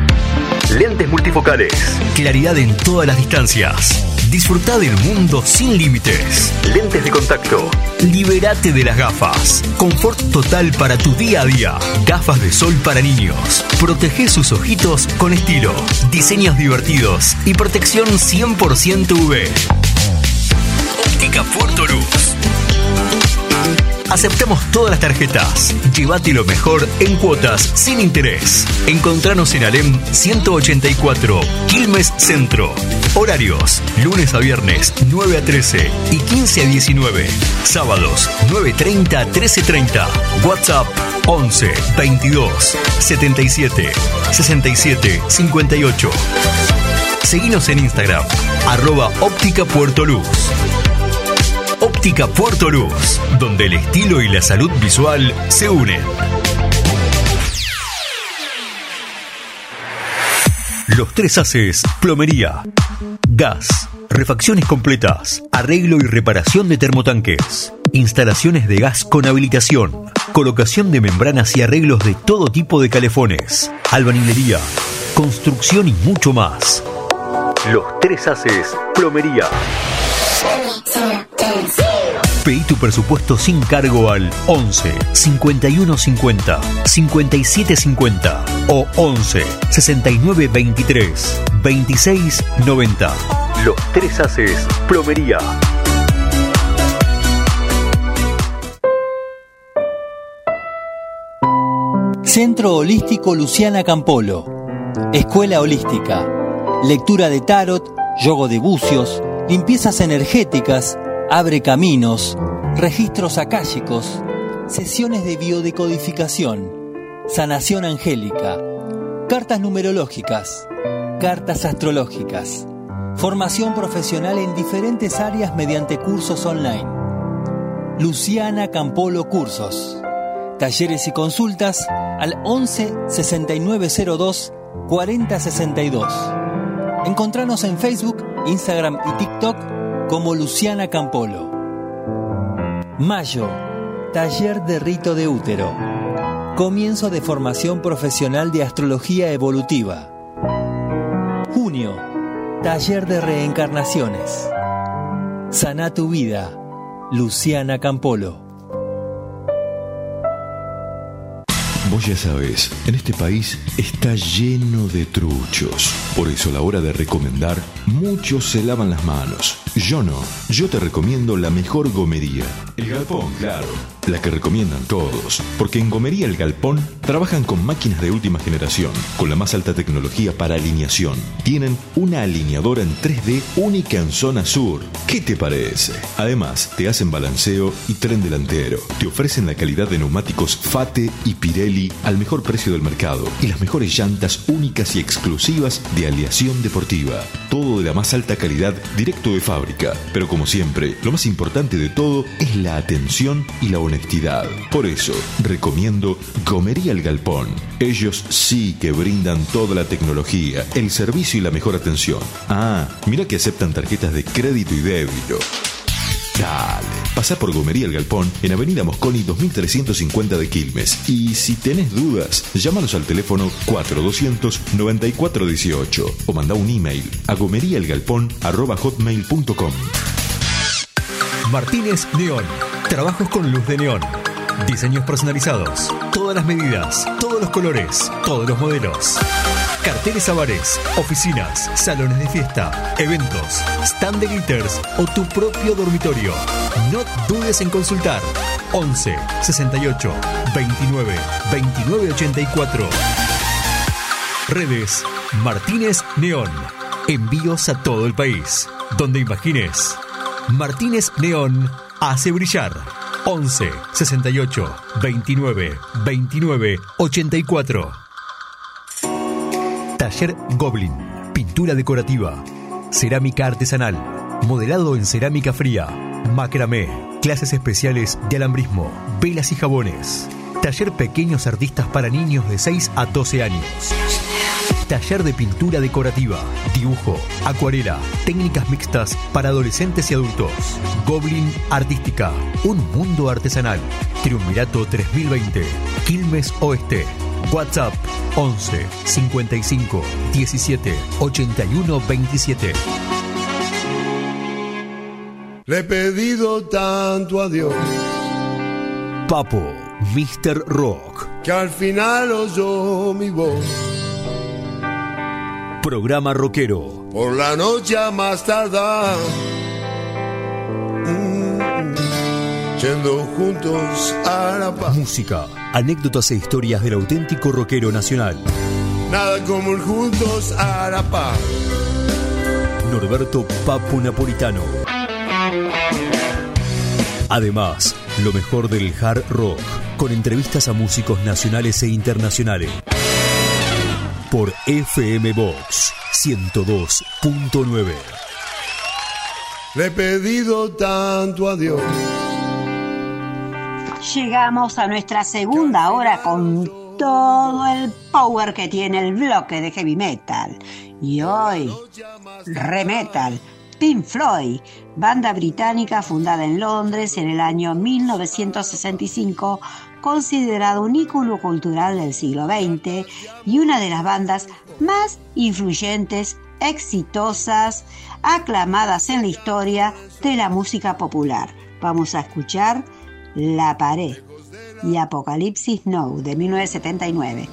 S3: Lentes multifocales. Claridad en todas las distancias. Disfrutá del mundo sin límites. Lentes de contacto. Libérate de las gafas. Confort total para tu día a día. Gafas de sol para niños. Protege sus ojitos con estilo. Diseños divertidos y protección cien por ciento U V. Óptica Puerto Luz. Aceptamos todas las tarjetas. Llévate lo mejor en cuotas sin interés. Encontranos en Alem ciento ochenta y cuatro, Quilmes Centro. Horarios: lunes a viernes nueve a trece y quince a diecinueve. Sábados nueve treinta a trece treinta. WhatsApp once veintidós setenta y siete sesenta y siete cincuenta y ocho. Seguinos en Instagram, arroba Óptica Puerto Luz. Óptica Puerto Luz, donde el estilo y la salud visual se unen. Los Tres Haces, plomería, gas, refacciones completas, arreglo y reparación de termotanques, instalaciones de gas con habilitación, colocación de membranas y arreglos de todo tipo de calefones, albañilería, construcción y mucho más. Los Tres Haces, plomería. Pedí tu presupuesto sin cargo al once cincuenta y uno cincuenta cincuenta y siete cincuenta o once sesenta y nueve veintitrés veintiséis noventa. Los Tres Haces, plomería.
S12: Centro Holístico Luciana Campolo. Escuela Holística. Lectura de tarot, yoga de bucios, limpiezas energéticas, abre caminos, registros akáshicos, sesiones de biodecodificación, sanación angélica, cartas numerológicas, cartas astrológicas, formación profesional en diferentes áreas mediante cursos online. Luciana Campolo Cursos. Talleres y consultas al once sesenta y nueve cero dos cuarenta sesenta y dos. Encontranos en Facebook, Instagram y TikTok como Luciana Campolo. Mayo, taller de rito de útero. Comienzo de formación profesional de astrología evolutiva. Junio, taller de reencarnaciones. Sana tu vida, Luciana Campolo.
S11: Vos ya sabés, en este país está lleno de truchos. Por eso a la hora de recomendar, muchos se lavan las manos. Yo no. Yo te recomiendo la mejor gomería. El Galpón, claro. La que recomiendan todos. Porque en Gomería El Galpón trabajan con máquinas de última generación, con la más alta tecnología para alineación. Tienen una alineadora en tres D única en zona sur. ¿Qué te parece? Además, te hacen balanceo y tren delantero. Te ofrecen la calidad de neumáticos Fate y Pirelli al mejor precio del mercado y las mejores llantas únicas y exclusivas de aleación deportiva. Todo de la más alta calidad, directo de fábrica. Pero como siempre, lo más importante de todo es la atención y la honestidad. Por eso, recomiendo Gomería El Galpón. Ellos sí que brindan toda la tecnología, el servicio y la mejor atención. Ah, mira que aceptan tarjetas de crédito y débito. Dale, pasá por Gomería El Galpón en Avenida Mosconi dos mil trescientos cincuenta de Quilmes. Y si tenés dudas, llámanos al teléfono cuatro doscientos noventa y cuatro dieciocho o mandá un email a gomeriaelgalpón arroba hotmail punto com.
S3: Martínez Neón. Trabajos con luz de neón. Diseños personalizados. Todas las medidas, todos los colores, todos los modelos. Carteles a bares, oficinas, salones de fiesta, eventos, stand de glitters o tu propio dormitorio. No dudes en consultar. once sesenta y ocho veintinueve veintinueve ochenta y cuatro. Redes Martínez Neón. Envíos a todo el país. Donde imagines. Martínez Neón hace brillar. once sesenta y ocho veintinueve veintinueve ochenta y cuatro. Taller Goblin. Pintura decorativa. Cerámica artesanal. Modelado en cerámica fría. Macramé. Clases especiales de alambrismo. Velas y jabones. Taller Pequeños Artistas para niños de seis a doce años. Taller de pintura decorativa, dibujo, acuarela, técnicas mixtas para adolescentes y adultos. Goblin Artística, un mundo artesanal. Triunvirato tres mil veinte, Quilmes Oeste. WhatsApp once cincuenta y cinco diecisiete ochenta y uno veintisiete.
S2: Le he pedido tanto a Dios
S3: Papo, míster Rock,
S2: que al final oyó mi voz.
S3: Programa rockero.
S2: Por la noche a más tardar yendo juntos a la paz.
S3: Música, anécdotas e historias del auténtico rockero nacional.
S2: Nada como el juntos a la paz.
S3: Norberto Papu Napolitano. Además, lo mejor del hard rock, con entrevistas a músicos nacionales e internacionales. Por F M Vox ciento dos punto nueve.
S2: Le he pedido tanto a Dios.
S5: Llegamos a nuestra segunda hora con todo el power que tiene el bloque de heavy metal. Y hoy, Remetal, Pink Floyd, banda británica fundada en Londres en el año mil novecientos sesenta y cinco, considerado un ícono cultural del siglo veinte y una de las bandas más influyentes, exitosas, aclamadas en la historia de la música popular. Vamos a escuchar La Pared y Apocalipsis Now de mil novecientos setenta y nueve.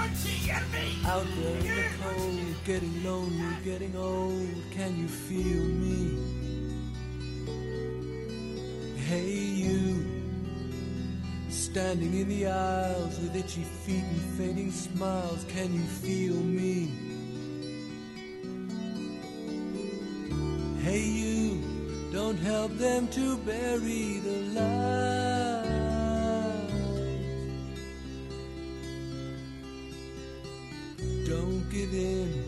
S13: Out there in the cold, getting lonely, getting old, can you feel me? Hey you, standing in the aisles with itchy feet and fading smiles, can you feel me? Hey you, don't help them to bury the light. Don't give in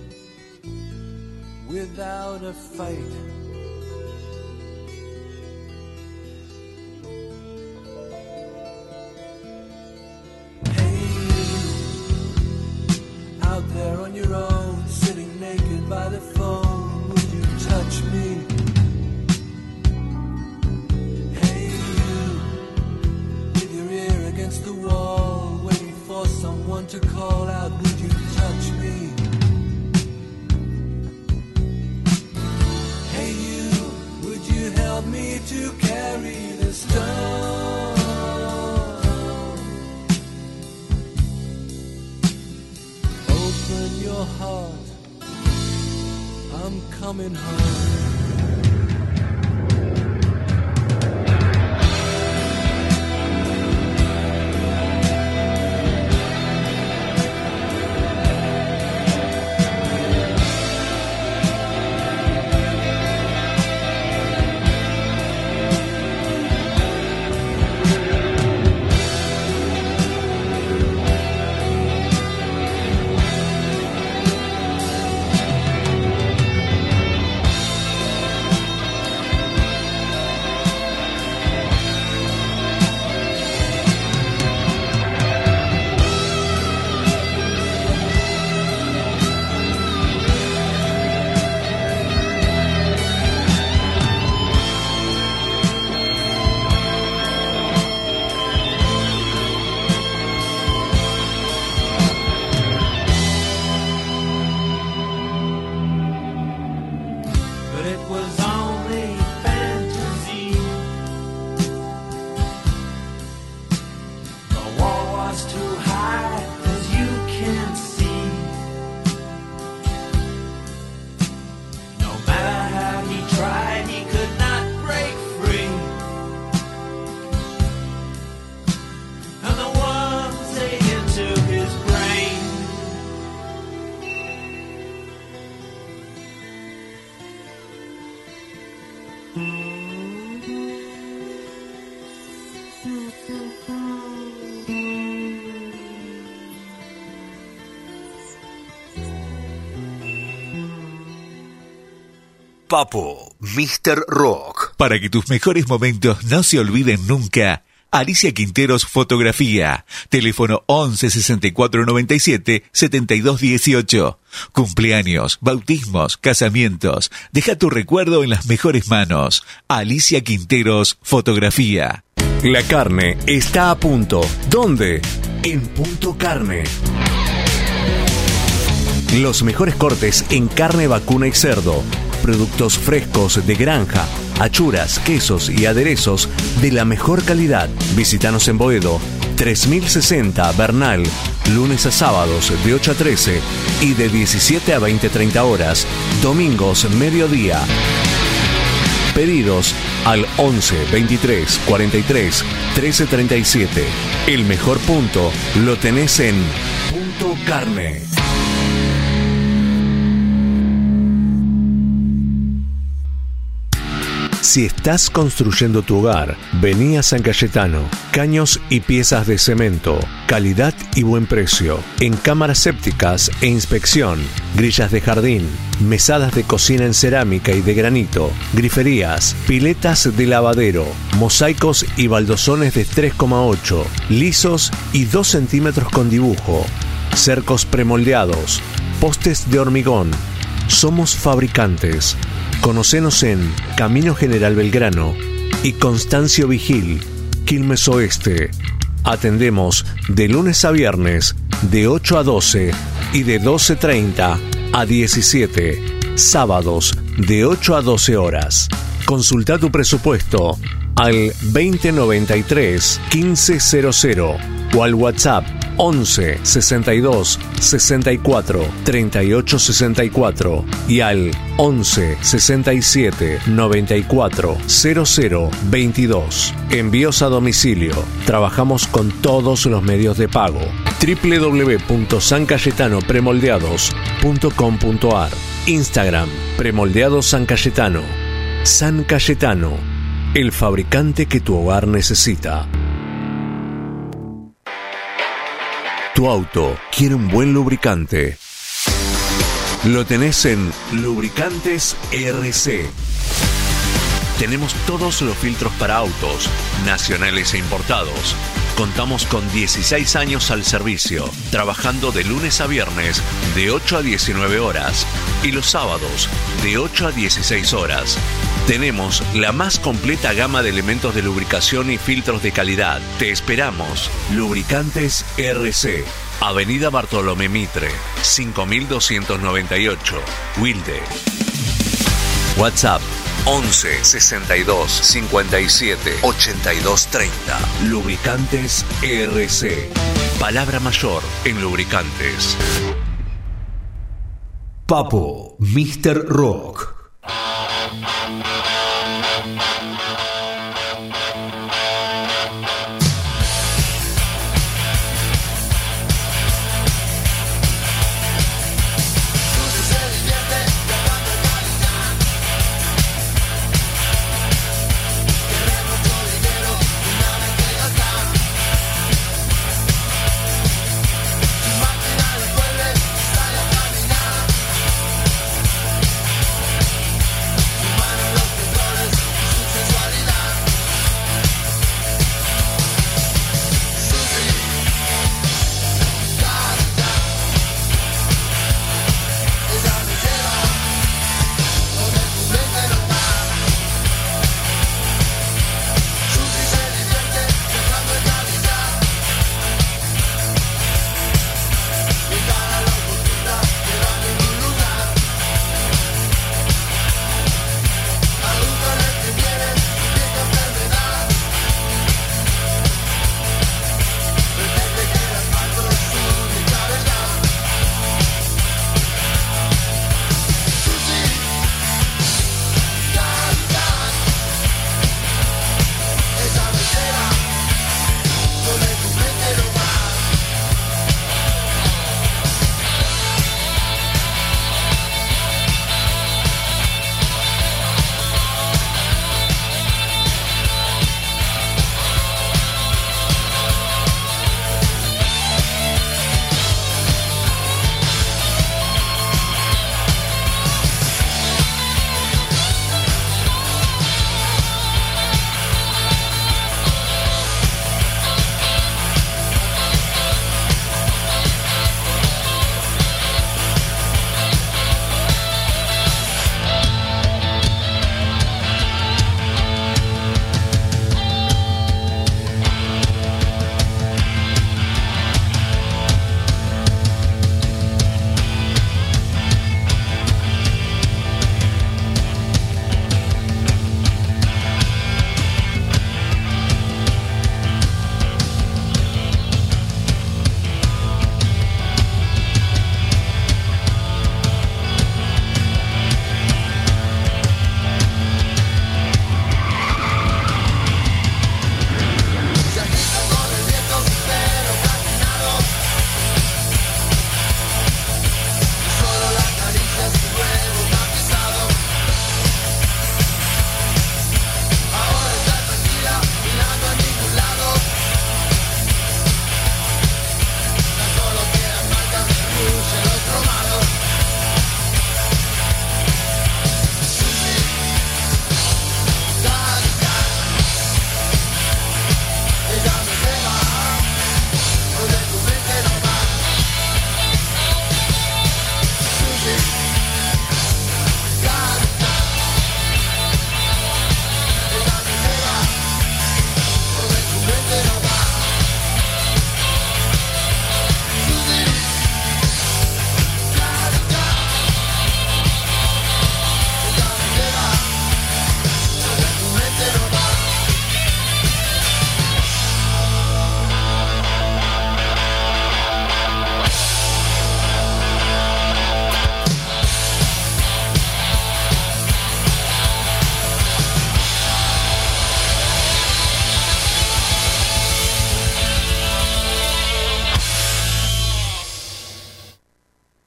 S13: without a fight. Hey, out there on your own, sitting naked by the phone, would you touch me? Hey, you, with your ear against the wall, waiting for someone to call out, would you touch me? Hey you, would you help me to carry the stone? Open your heart, I'm coming home.
S6: Papo, míster Rock. Para que tus mejores momentos no se olviden nunca, Alicia Quinteros Fotografía. Teléfono once sesenta y cuatro noventa y siete setenta y dos dieciocho. Cumpleaños, bautismos, casamientos. Deja tu recuerdo en las mejores manos. Alicia Quinteros Fotografía.
S7: La carne está a punto. ¿Dónde? En Punto Carne. Los mejores cortes en carne vacuna y cerdo. Productos frescos de granja, achuras, quesos y aderezos de la mejor calidad. Visítanos en Boedo, tres mil sesenta Bernal, lunes a sábados de ocho a trece y de diecisiete a veinte treinta horas, domingos mediodía. Pedidos al once veintitrés cuarenta y tres trece treinta y siete. El mejor punto lo tenés en Punto Carne. Si estás construyendo tu hogar, vení a San Cayetano. Caños y piezas de cemento, calidad y buen precio. En cámaras sépticas e inspección, grillas de jardín, mesadas de cocina en cerámica y de granito, griferías, piletas de lavadero, mosaicos y baldosones de tres coma ocho, lisos y dos centímetros con dibujo, cercos premoldeados, postes de hormigón. Somos fabricantes. Conocenos en Camino General Belgrano y Constancio Vigil, Quilmes Oeste. Atendemos de lunes a viernes de ocho a doce y de doce treinta a diecisiete. Sábados de ocho a doce horas. Consulta tu presupuesto al veinte noventa y tres quince cero cero o al WhatsApp once sesenta y dos sesenta y cuatro treinta y ocho sesenta y cuatro y al once sesenta y siete noventa y cuatro cero cero veintidós. Envíos a domicilio. Trabajamos con todos los medios de pago. doble u doble u doble u punto san cayetano premoldeados punto com punto a r. Instagram Premoldeados San Cayetano. San Cayetano, el fabricante que tu hogar necesita. Tu auto quiere un buen lubricante. Lo tenés en Lubricantes R C. Tenemos todos los filtros para autos, nacionales e importados. Contamos con dieciséis años al servicio, trabajando de lunes a viernes de ocho a diecinueve horas y los sábados de ocho a dieciséis horas. Tenemos la más completa gama de elementos de lubricación y filtros de calidad. Te esperamos. Lubricantes R C. Avenida Bartolomé Mitre, cinco mil doscientos noventa y ocho, Wilde. WhatsApp once sesenta y dos cincuenta y siete ochenta y dos treinta. Lubricantes R C. Palabra mayor en lubricantes.
S3: Papo, míster Rock.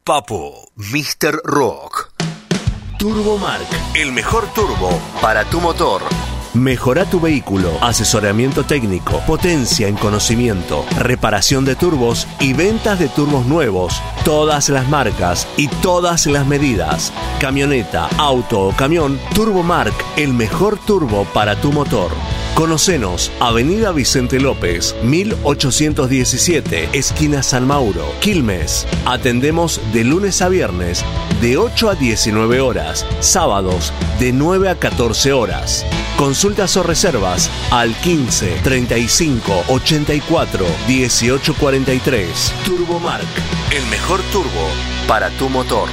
S7: Papo, míster Rock. Turbomark, el mejor turbo para tu motor. Mejora tu vehículo, asesoramiento técnico, potencia en conocimiento, reparación de turbos y ventas de turbos nuevos. Todas las marcas y todas las medidas. Camioneta, auto o camión, Turbomark, el mejor turbo para tu motor. Conocenos, Avenida Vicente López, mil ochocientos diecisiete, esquina San Mauro, Quilmes. Atendemos de lunes a viernes, de ocho a diecinueve horas, sábados, de nueve a catorce horas. Consultas o reservas al quince, treinta y cinco, ochenta y cuatro, dieciocho cuarenta y tres. Turbomark, el mejor turbo para tu motor.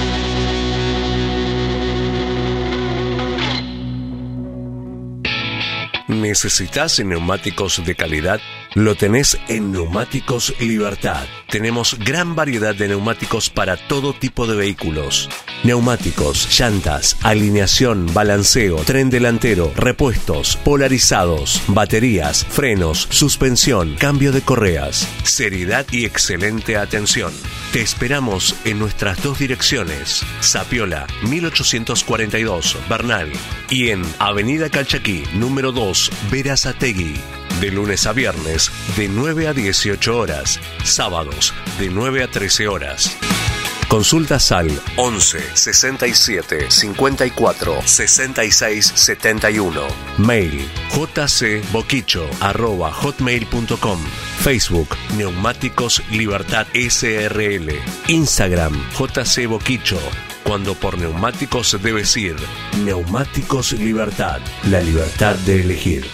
S7: ¿Necesitas neumáticos de calidad? Lo tenés en Neumáticos Libertad. Tenemos gran variedad de neumáticos para todo tipo de vehículos. Neumáticos, llantas, alineación, balanceo, tren delantero, repuestos, polarizados, baterías, frenos, suspensión, cambio de correas. Seriedad y excelente atención. Te esperamos en nuestras dos direcciones. Sapiola, mil ochocientos cuarenta y dos, Bernal. Y en Avenida Calchaquí, número dos, Berazategui. De lunes a viernes, de nueve a dieciocho horas. Sábados, de nueve a trece horas. Consultas al once, sesenta y siete, cincuenta y cuatro, sesenta y seis, setenta y uno. Mail jcboquicho arroba hotmail punto com. Facebook Neumáticos Libertad S R L. Instagram jcboquicho. Cuando por neumáticos debes ir. Neumáticos Libertad. La libertad de elegir.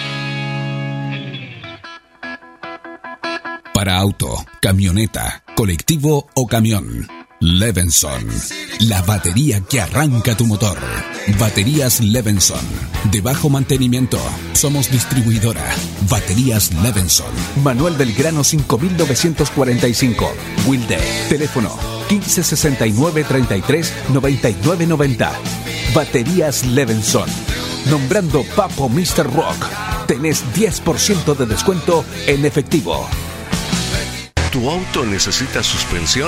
S8: Para auto, camioneta, colectivo o camión. Levenson, la batería que arranca tu motor. Baterías Levenson, de bajo mantenimiento. Somos distribuidora. Baterías Levenson. Manuel Belgrano cinco mil novecientos cuarenta y cinco. Wilde. Teléfono quince sesenta y nueve treinta y tres noventa y nueve noventa. Baterías Levenson. Nombrando Papo míster Rock, tenés diez por ciento de descuento en efectivo.
S7: ¿Tu auto necesita suspensión?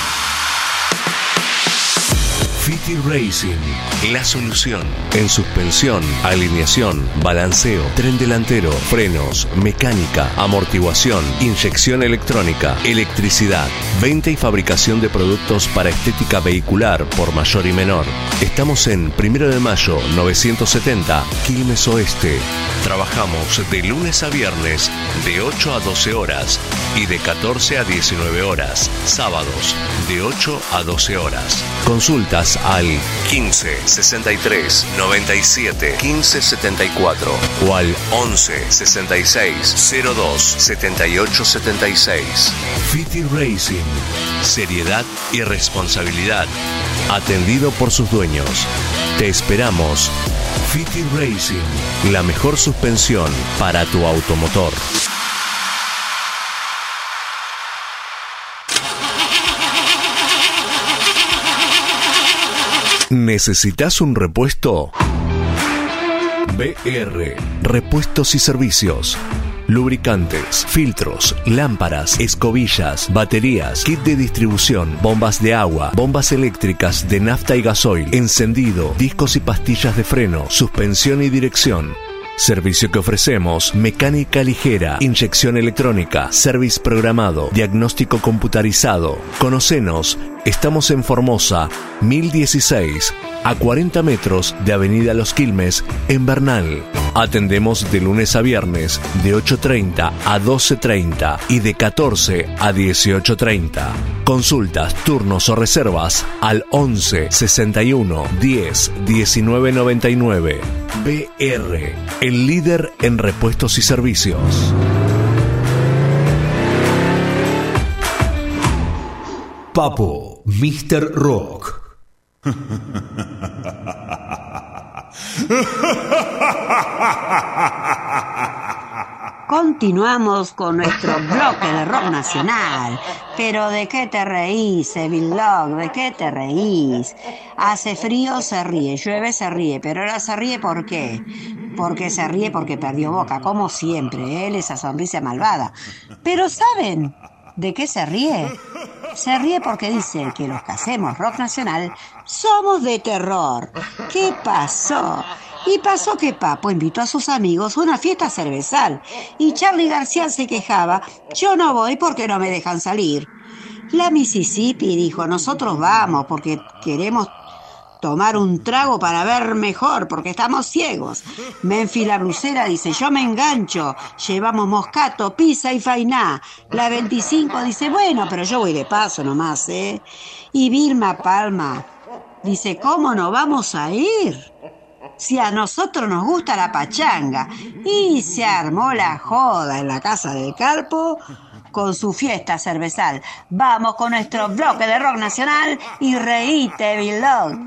S7: Fiti Racing, la solución en suspensión, alineación, balanceo, tren delantero, frenos, mecánica, amortiguación, inyección electrónica, electricidad, venta y fabricación de productos para estética vehicular por mayor y menor. Estamos en Primero de Mayo, novecientos setenta, Quilmes Oeste. Trabajamos de lunes a viernes, de ocho a doce horas y de catorce a diecinueve horas. Sábados, de ocho a doce horas. Consultas al quince, sesenta y tres, noventa y siete, quince, setenta y cuatro o al once, sesenta y seis, cero dos, setenta y ocho, setenta y seis. Fiti Racing, seriedad y responsabilidad, atendido por sus dueños. Te esperamos. Fiti Racing, la mejor suspensión para tu automotor. ¿Necesitas un repuesto? B R, repuestos y servicios. Lubricantes, filtros, lámparas, escobillas, baterías, kit de distribución, bombas de agua, bombas eléctricas de nafta y gasoil, encendido, discos y pastillas de freno, suspensión y dirección. Servicio que ofrecemos: mecánica ligera, inyección electrónica, service programado, diagnóstico computarizado. Conocenos, estamos en Formosa, mil dieciséis, a cuarenta metros de Avenida Los Quilmes, en Bernal. Atendemos de lunes a viernes, de ocho treinta a doce treinta y de catorce a dieciocho treinta. Consultas, turnos o reservas al once, sesenta y uno, diez, diecinueve noventa y nueve. B R, el líder en repuestos y servicios.
S3: Papo, míster Rock.
S5: Continuamos con nuestro bloque de rock nacional. Pero ¿de qué te reís, Evil Log? ¿De qué te reís? Hace frío, se ríe. Llueve, se ríe. Pero ahora se ríe, ¿por qué? Porque se ríe porque perdió Boca, como siempre. Él, esa sonrisa malvada. Pero ¿saben de qué se ríe? Se ríe porque dice que los que hacemos rock nacional somos de terror. ¿Qué pasó? Y pasó que Papo invitó a sus amigos a una fiesta cervezal y Charly García se quejaba: yo no voy porque no me dejan salir. La Mississippi dijo: nosotros vamos porque queremos tomar un trago para ver mejor, porque estamos ciegos. Memphis la Blusera dice: yo me engancho, llevamos moscato, pizza y fainá. La veinticinco dice: bueno, pero yo voy de paso nomás, ¿eh? Y Vilma Palma dice: ¿cómo no vamos a ir? Si a nosotros nos gusta la pachanga. Y se armó la joda en la casa del Carpo con su fiesta cervezal. Vamos con nuestro bloque de rock nacional y reíte, Bill Dog.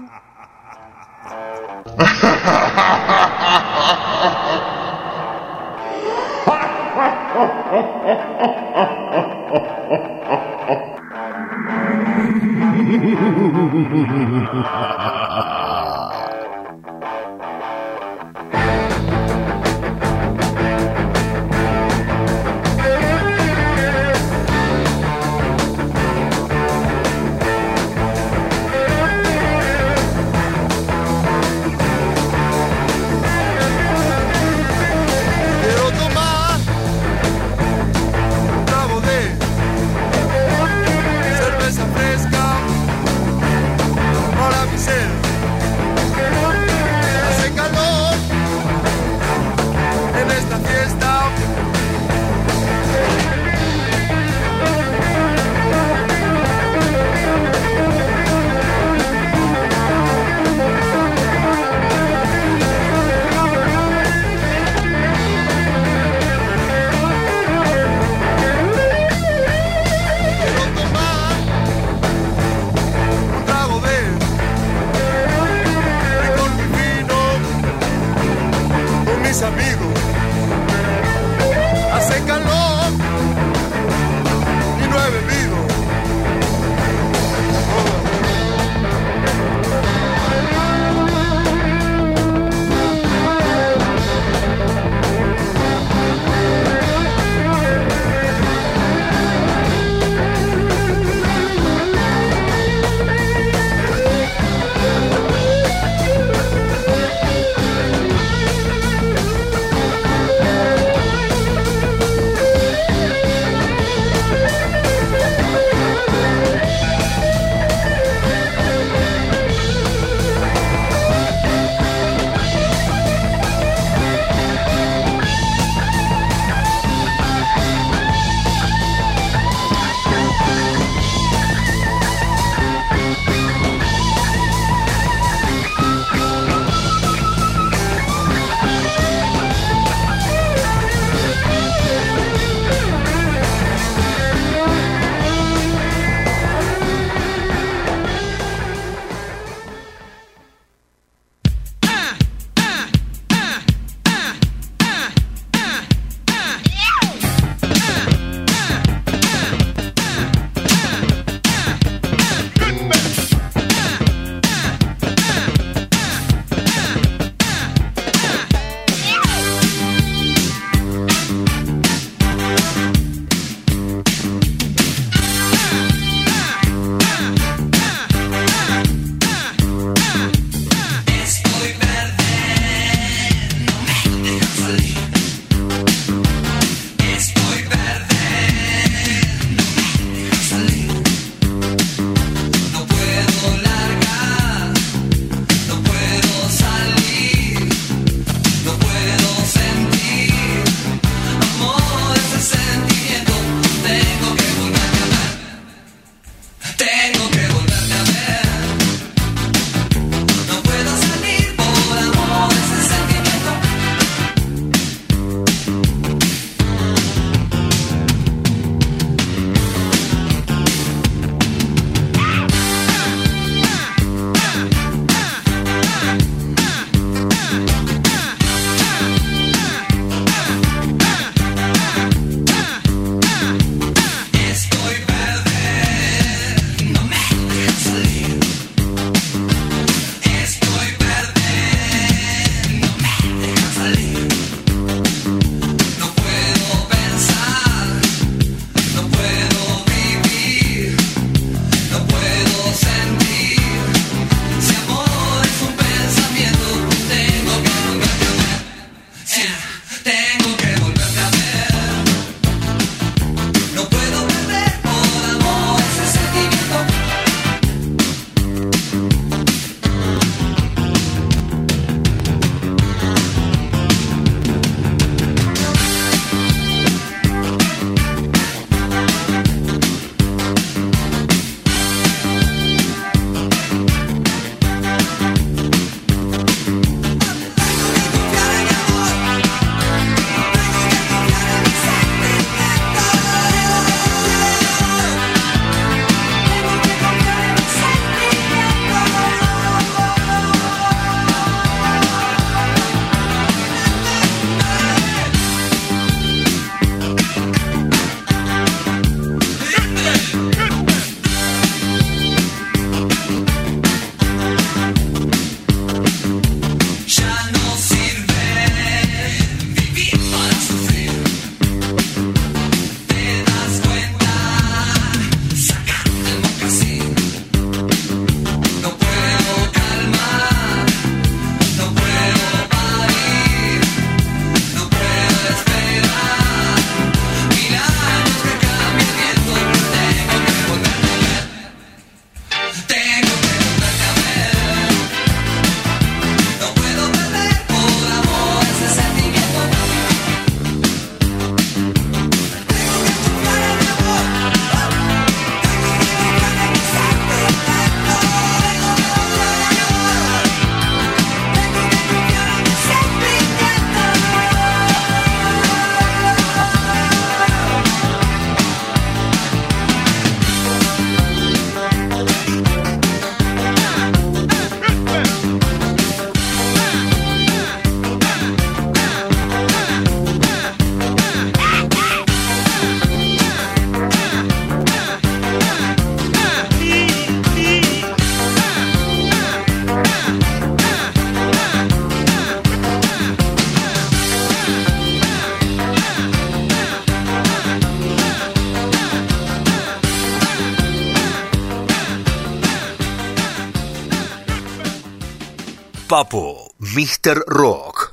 S3: Papo, míster Rock.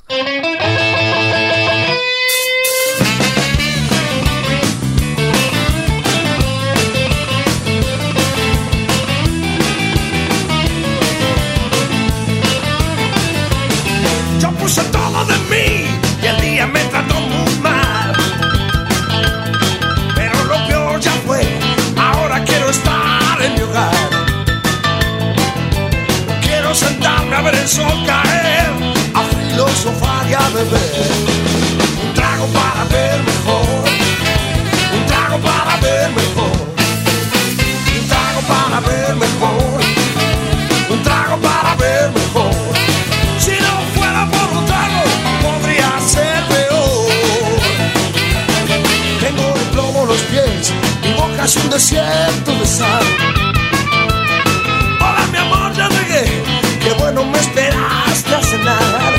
S10: Yo puse todo de mí y el día me trató muy mal. Pero lo peor ya fue, ahora quiero estar en mi hogar. Quiero sentarme a ver el sol caer, a filosofar y a beber. Un trago para ver mejor, un trago para ver mejor, un trago para ver mejor, un trago para ver mejor. Si no fuera por un trago, podría ser peor. Tengo de plomo los pies, mi boca es un desierto de sal. Hola mi amor, ya llegué, qué bueno me esperaste a cenar.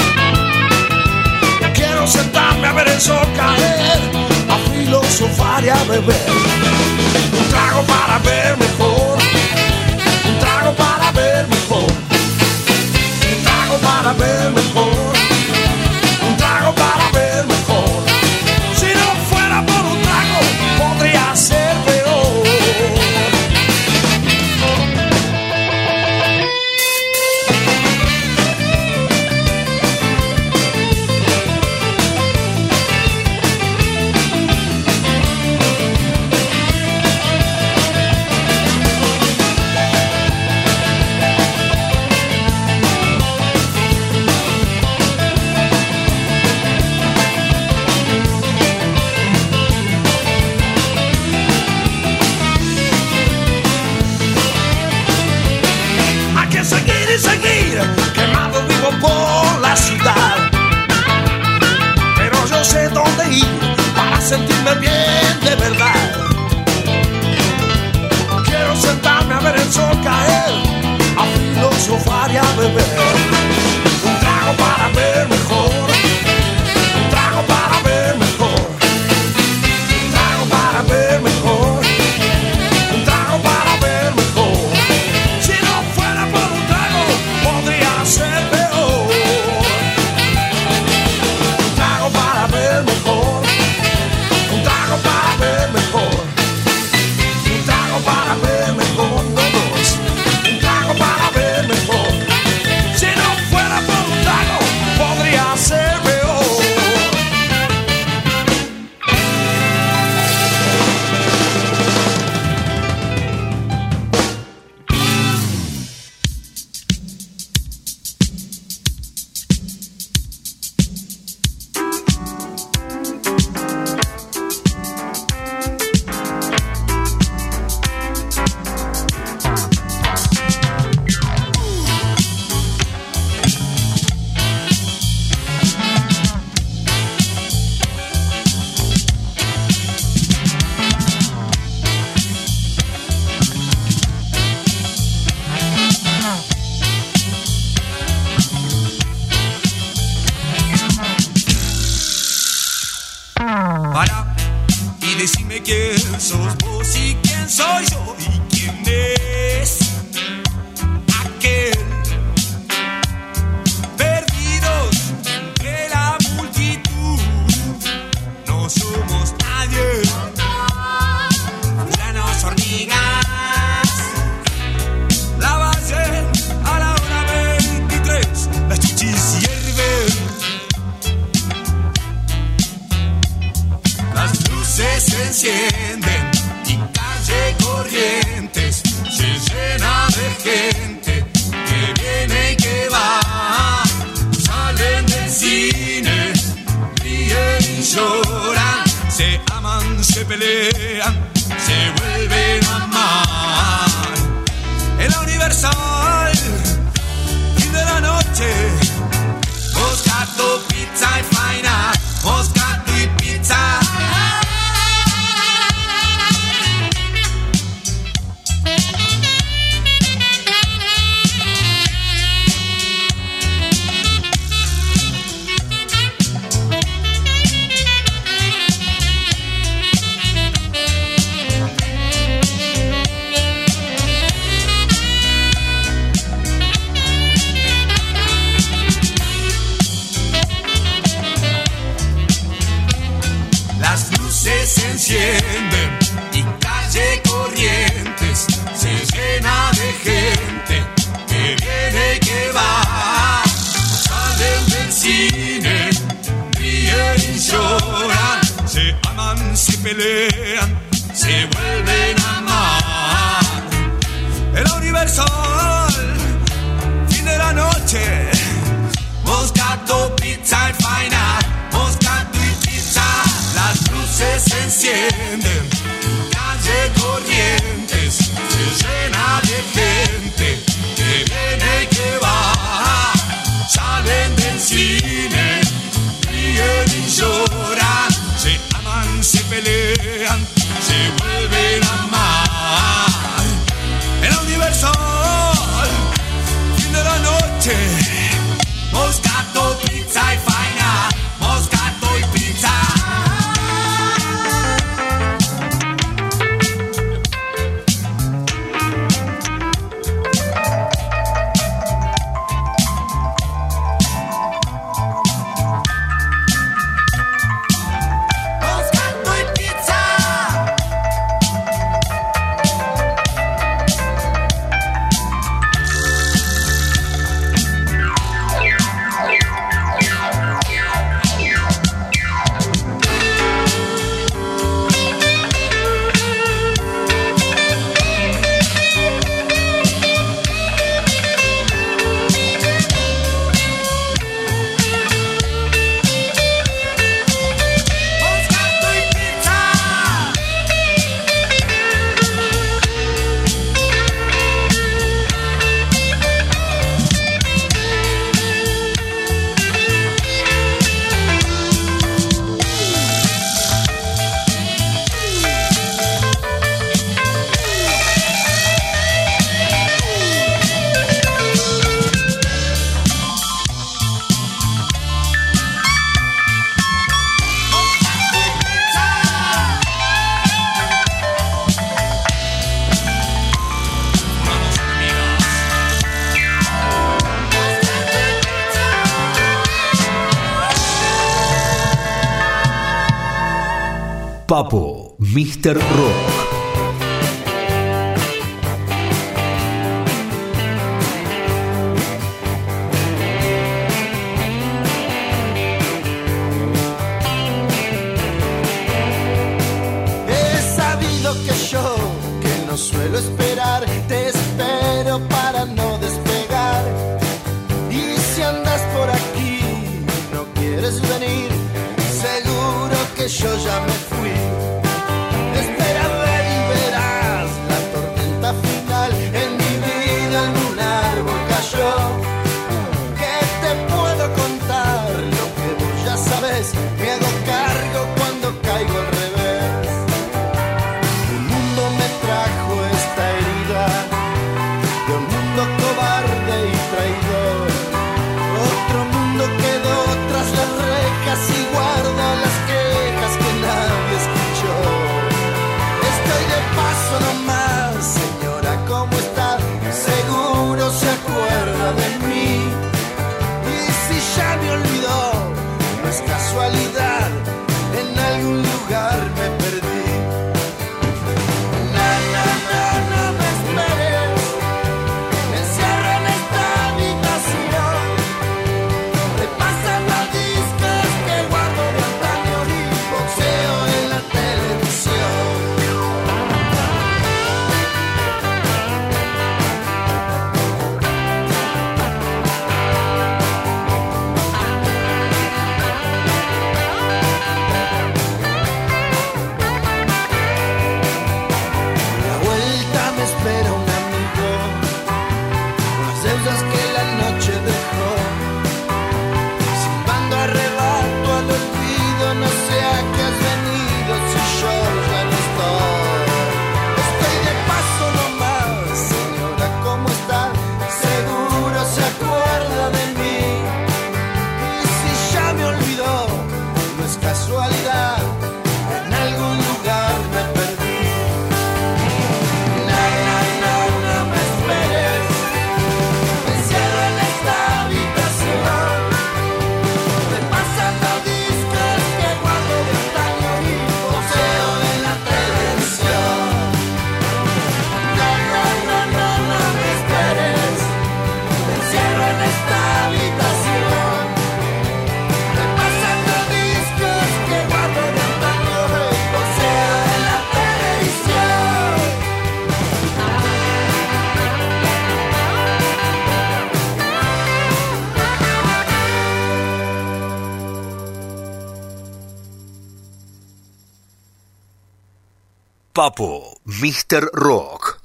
S10: Quiero sentarme a ver el sol caer, a filosofar y a beber. Un trago para ver mejor, un trago para ver mejor, un trago para ver mejor, un trago para ver mejor. Si no fuera por un trago, podría ser peor. Hay que seguir y seguir, quemado vivo por la ciudad. Pero yo sé dónde ir para sentirme bien de verdad. Quiero sentarme a ver el sol caer, a filosofar y a beber. Un trago para ver mejor, un trago para ver mejor, un trago para ver mejor, un trago para ver mejor. Si no fuera por un trago, podría ser peor. Un trago para ver mejor, un trago para ver mejor, un trago para ver mejor, no dos, un trago para ver mejor. Si no fuera por un trago, podría ser peor. Para y decime quién sos vos y quién soy yo y quién es aquel. Perdidos entre la multitud, no somos nadie. Fulanos, hormigas, la base a la hora veintitrés, las chichis hierven. Las luces se encienden y calle Corrientes se llena de gente que viene y que va. Salen del cine, ríen y lloran, se aman, se pelean, se vuelven a amar. En la Universal, fin de la noche, Moscato, pizza y faina, Moscato y pizza. pelean, se vuelven a amar. El Universal, fin de la noche, Moscato, pizza y faina, Moscato y pizza, las luces se encienden, calle Corrientes, se llena de gente, que viene y que va, salen del cine, ríen y lloran, se aman, se pelean, se vuelven a amar. El Universal, fin de la noche, Moscato, pizza y faina, Moscato y pizza.
S3: Papo, míster Rock.
S9: He sabido que yo, que no suelo esperar, te espero para no despegar. Y si andas por aquí, no quieres venir, seguro que yo ya me fui. Espera, ver
S3: Papo, míster Rock.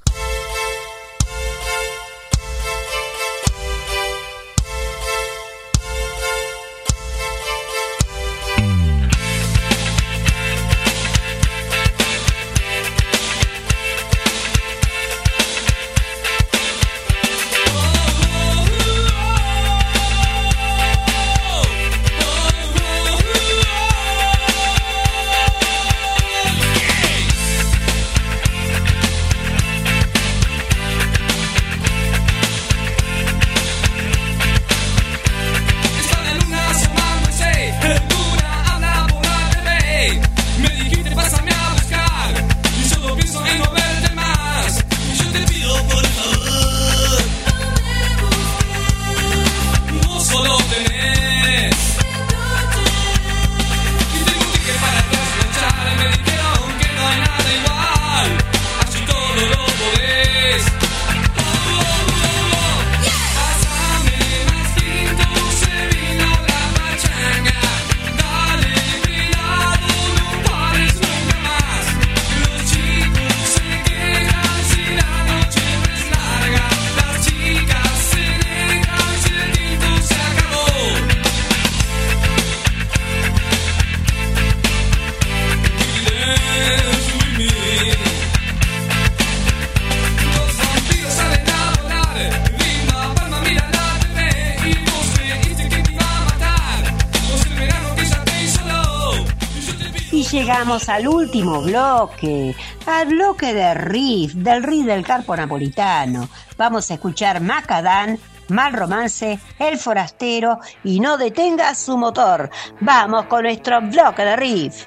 S5: Llegamos al último bloque, al bloque de riff, del riff del Carpo Napolitano. Vamos a escuchar Macadán, Mal Romance, El Forastero y No Detenga Su Motor. Vamos con nuestro bloque de riff.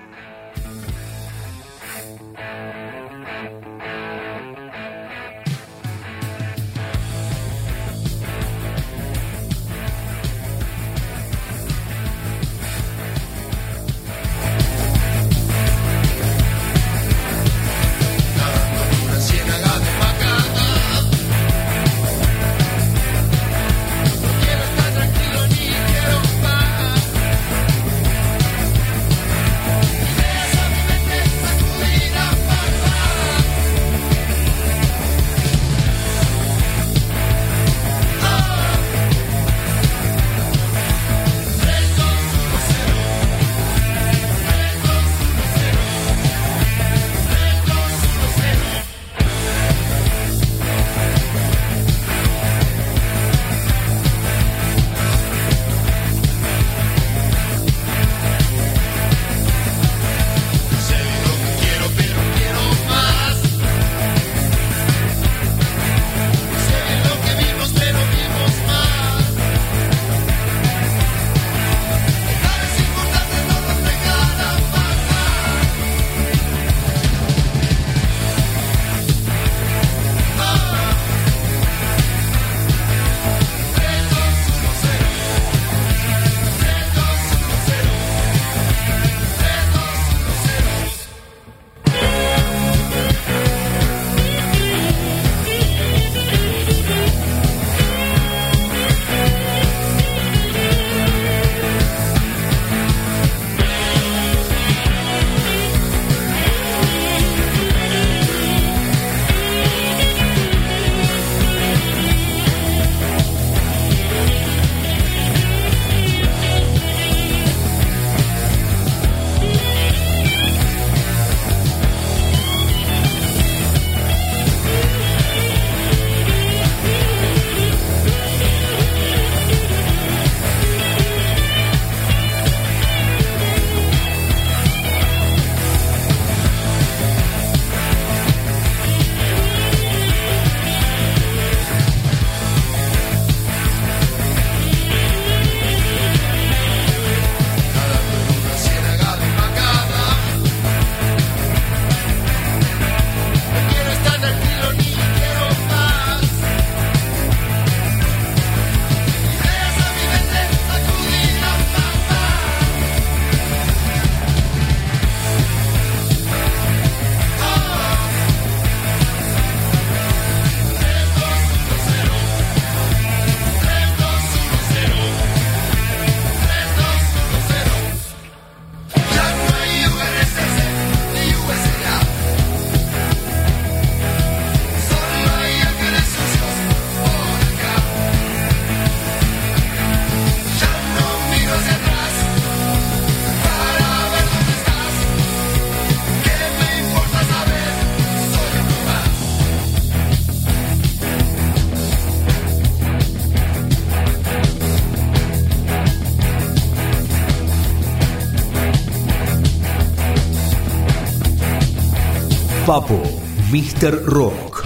S9: Tranquilo ni quiero más.
S3: Papo, míster Rock.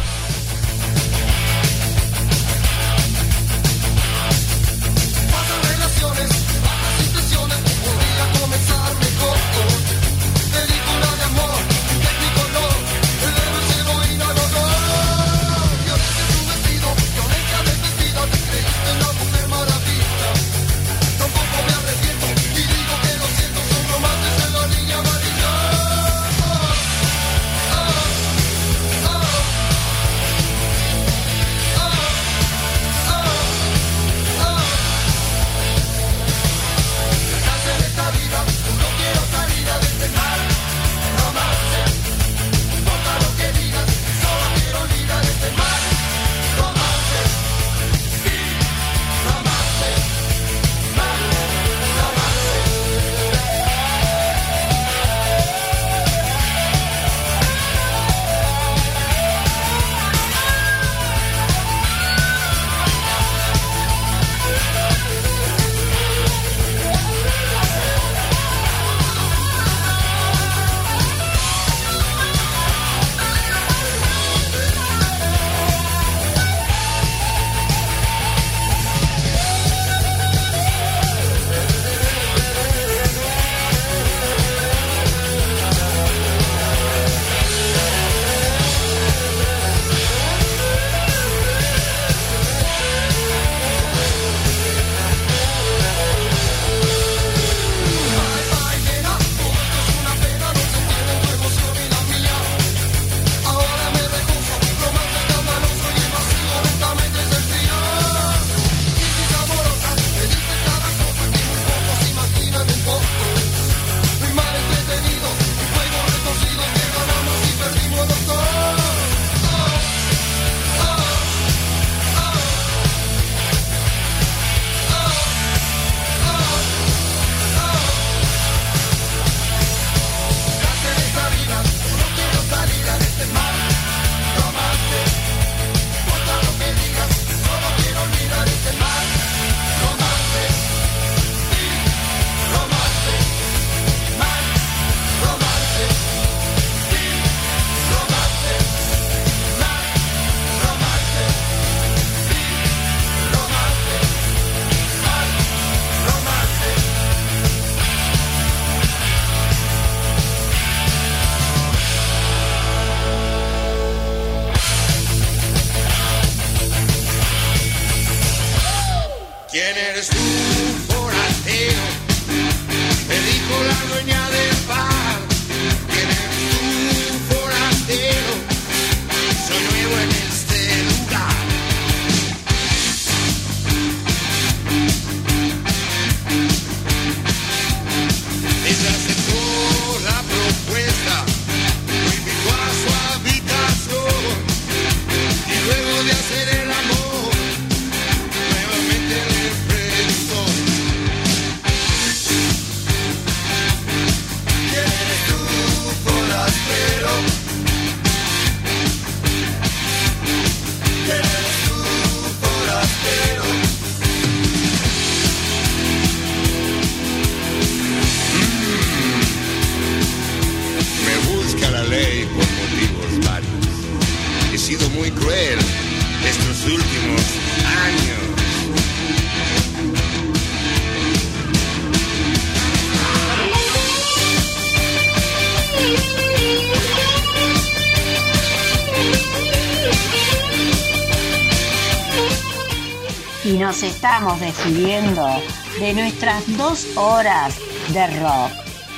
S5: Y nos estamos despidiendo de nuestras dos horas de rock,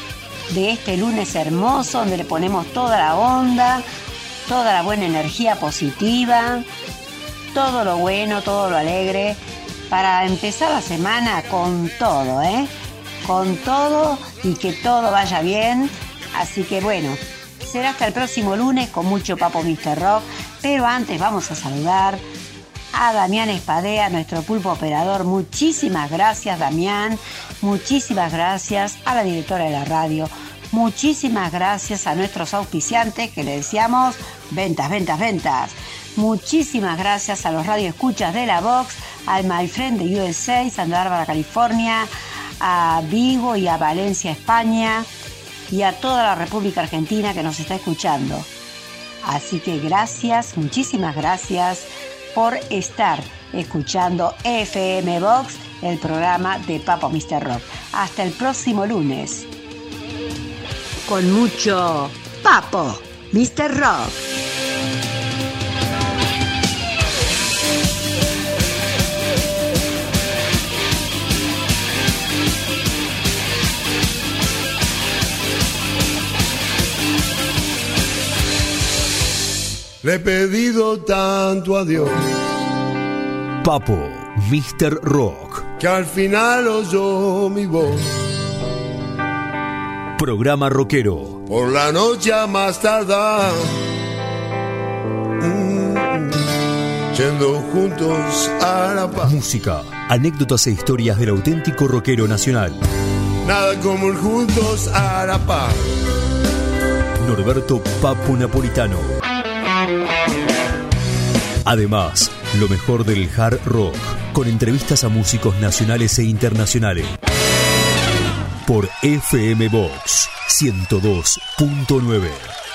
S5: de este lunes hermoso donde le ponemos toda la onda, toda la buena energía positiva, todo lo bueno, todo lo alegre, para empezar la semana con todo, ¿eh? Con todo y que todo vaya bien. Así que bueno, será hasta el próximo lunes con mucho Papo míster Rock, pero antes vamos a saludar a Damián Espadea, nuestro pulpo operador. Muchísimas gracias, Damián. Muchísimas gracias a la directora de la radio. Muchísimas gracias a nuestros auspiciantes que le decíamos ventas, ventas, ventas. Muchísimas gracias a los radioescuchas de la Vox, al My Friend de U S A, Santa Bárbara, California, a Vigo y a Valencia, España, y a toda la República Argentina que nos está escuchando. Así que gracias, muchísimas gracias por estar escuchando F M Box, el programa de Papo mister Rock. Hasta el próximo lunes. Con mucho Papo mister Rock.
S2: Le he pedido tanto a Dios,
S3: Papo mister Rock,
S2: que al final oyó mi voz.
S3: Programa rockero.
S2: Por la noche a más tardar, mm, yendo juntos a la paz.
S3: Música, anécdotas e historias del auténtico rockero nacional.
S2: Nada como ir juntos a la paz.
S3: Norberto Papo Napolitano. Además, lo mejor del hard rock, con entrevistas a músicos nacionales e internacionales. Por F M Box ciento dos punto nueve.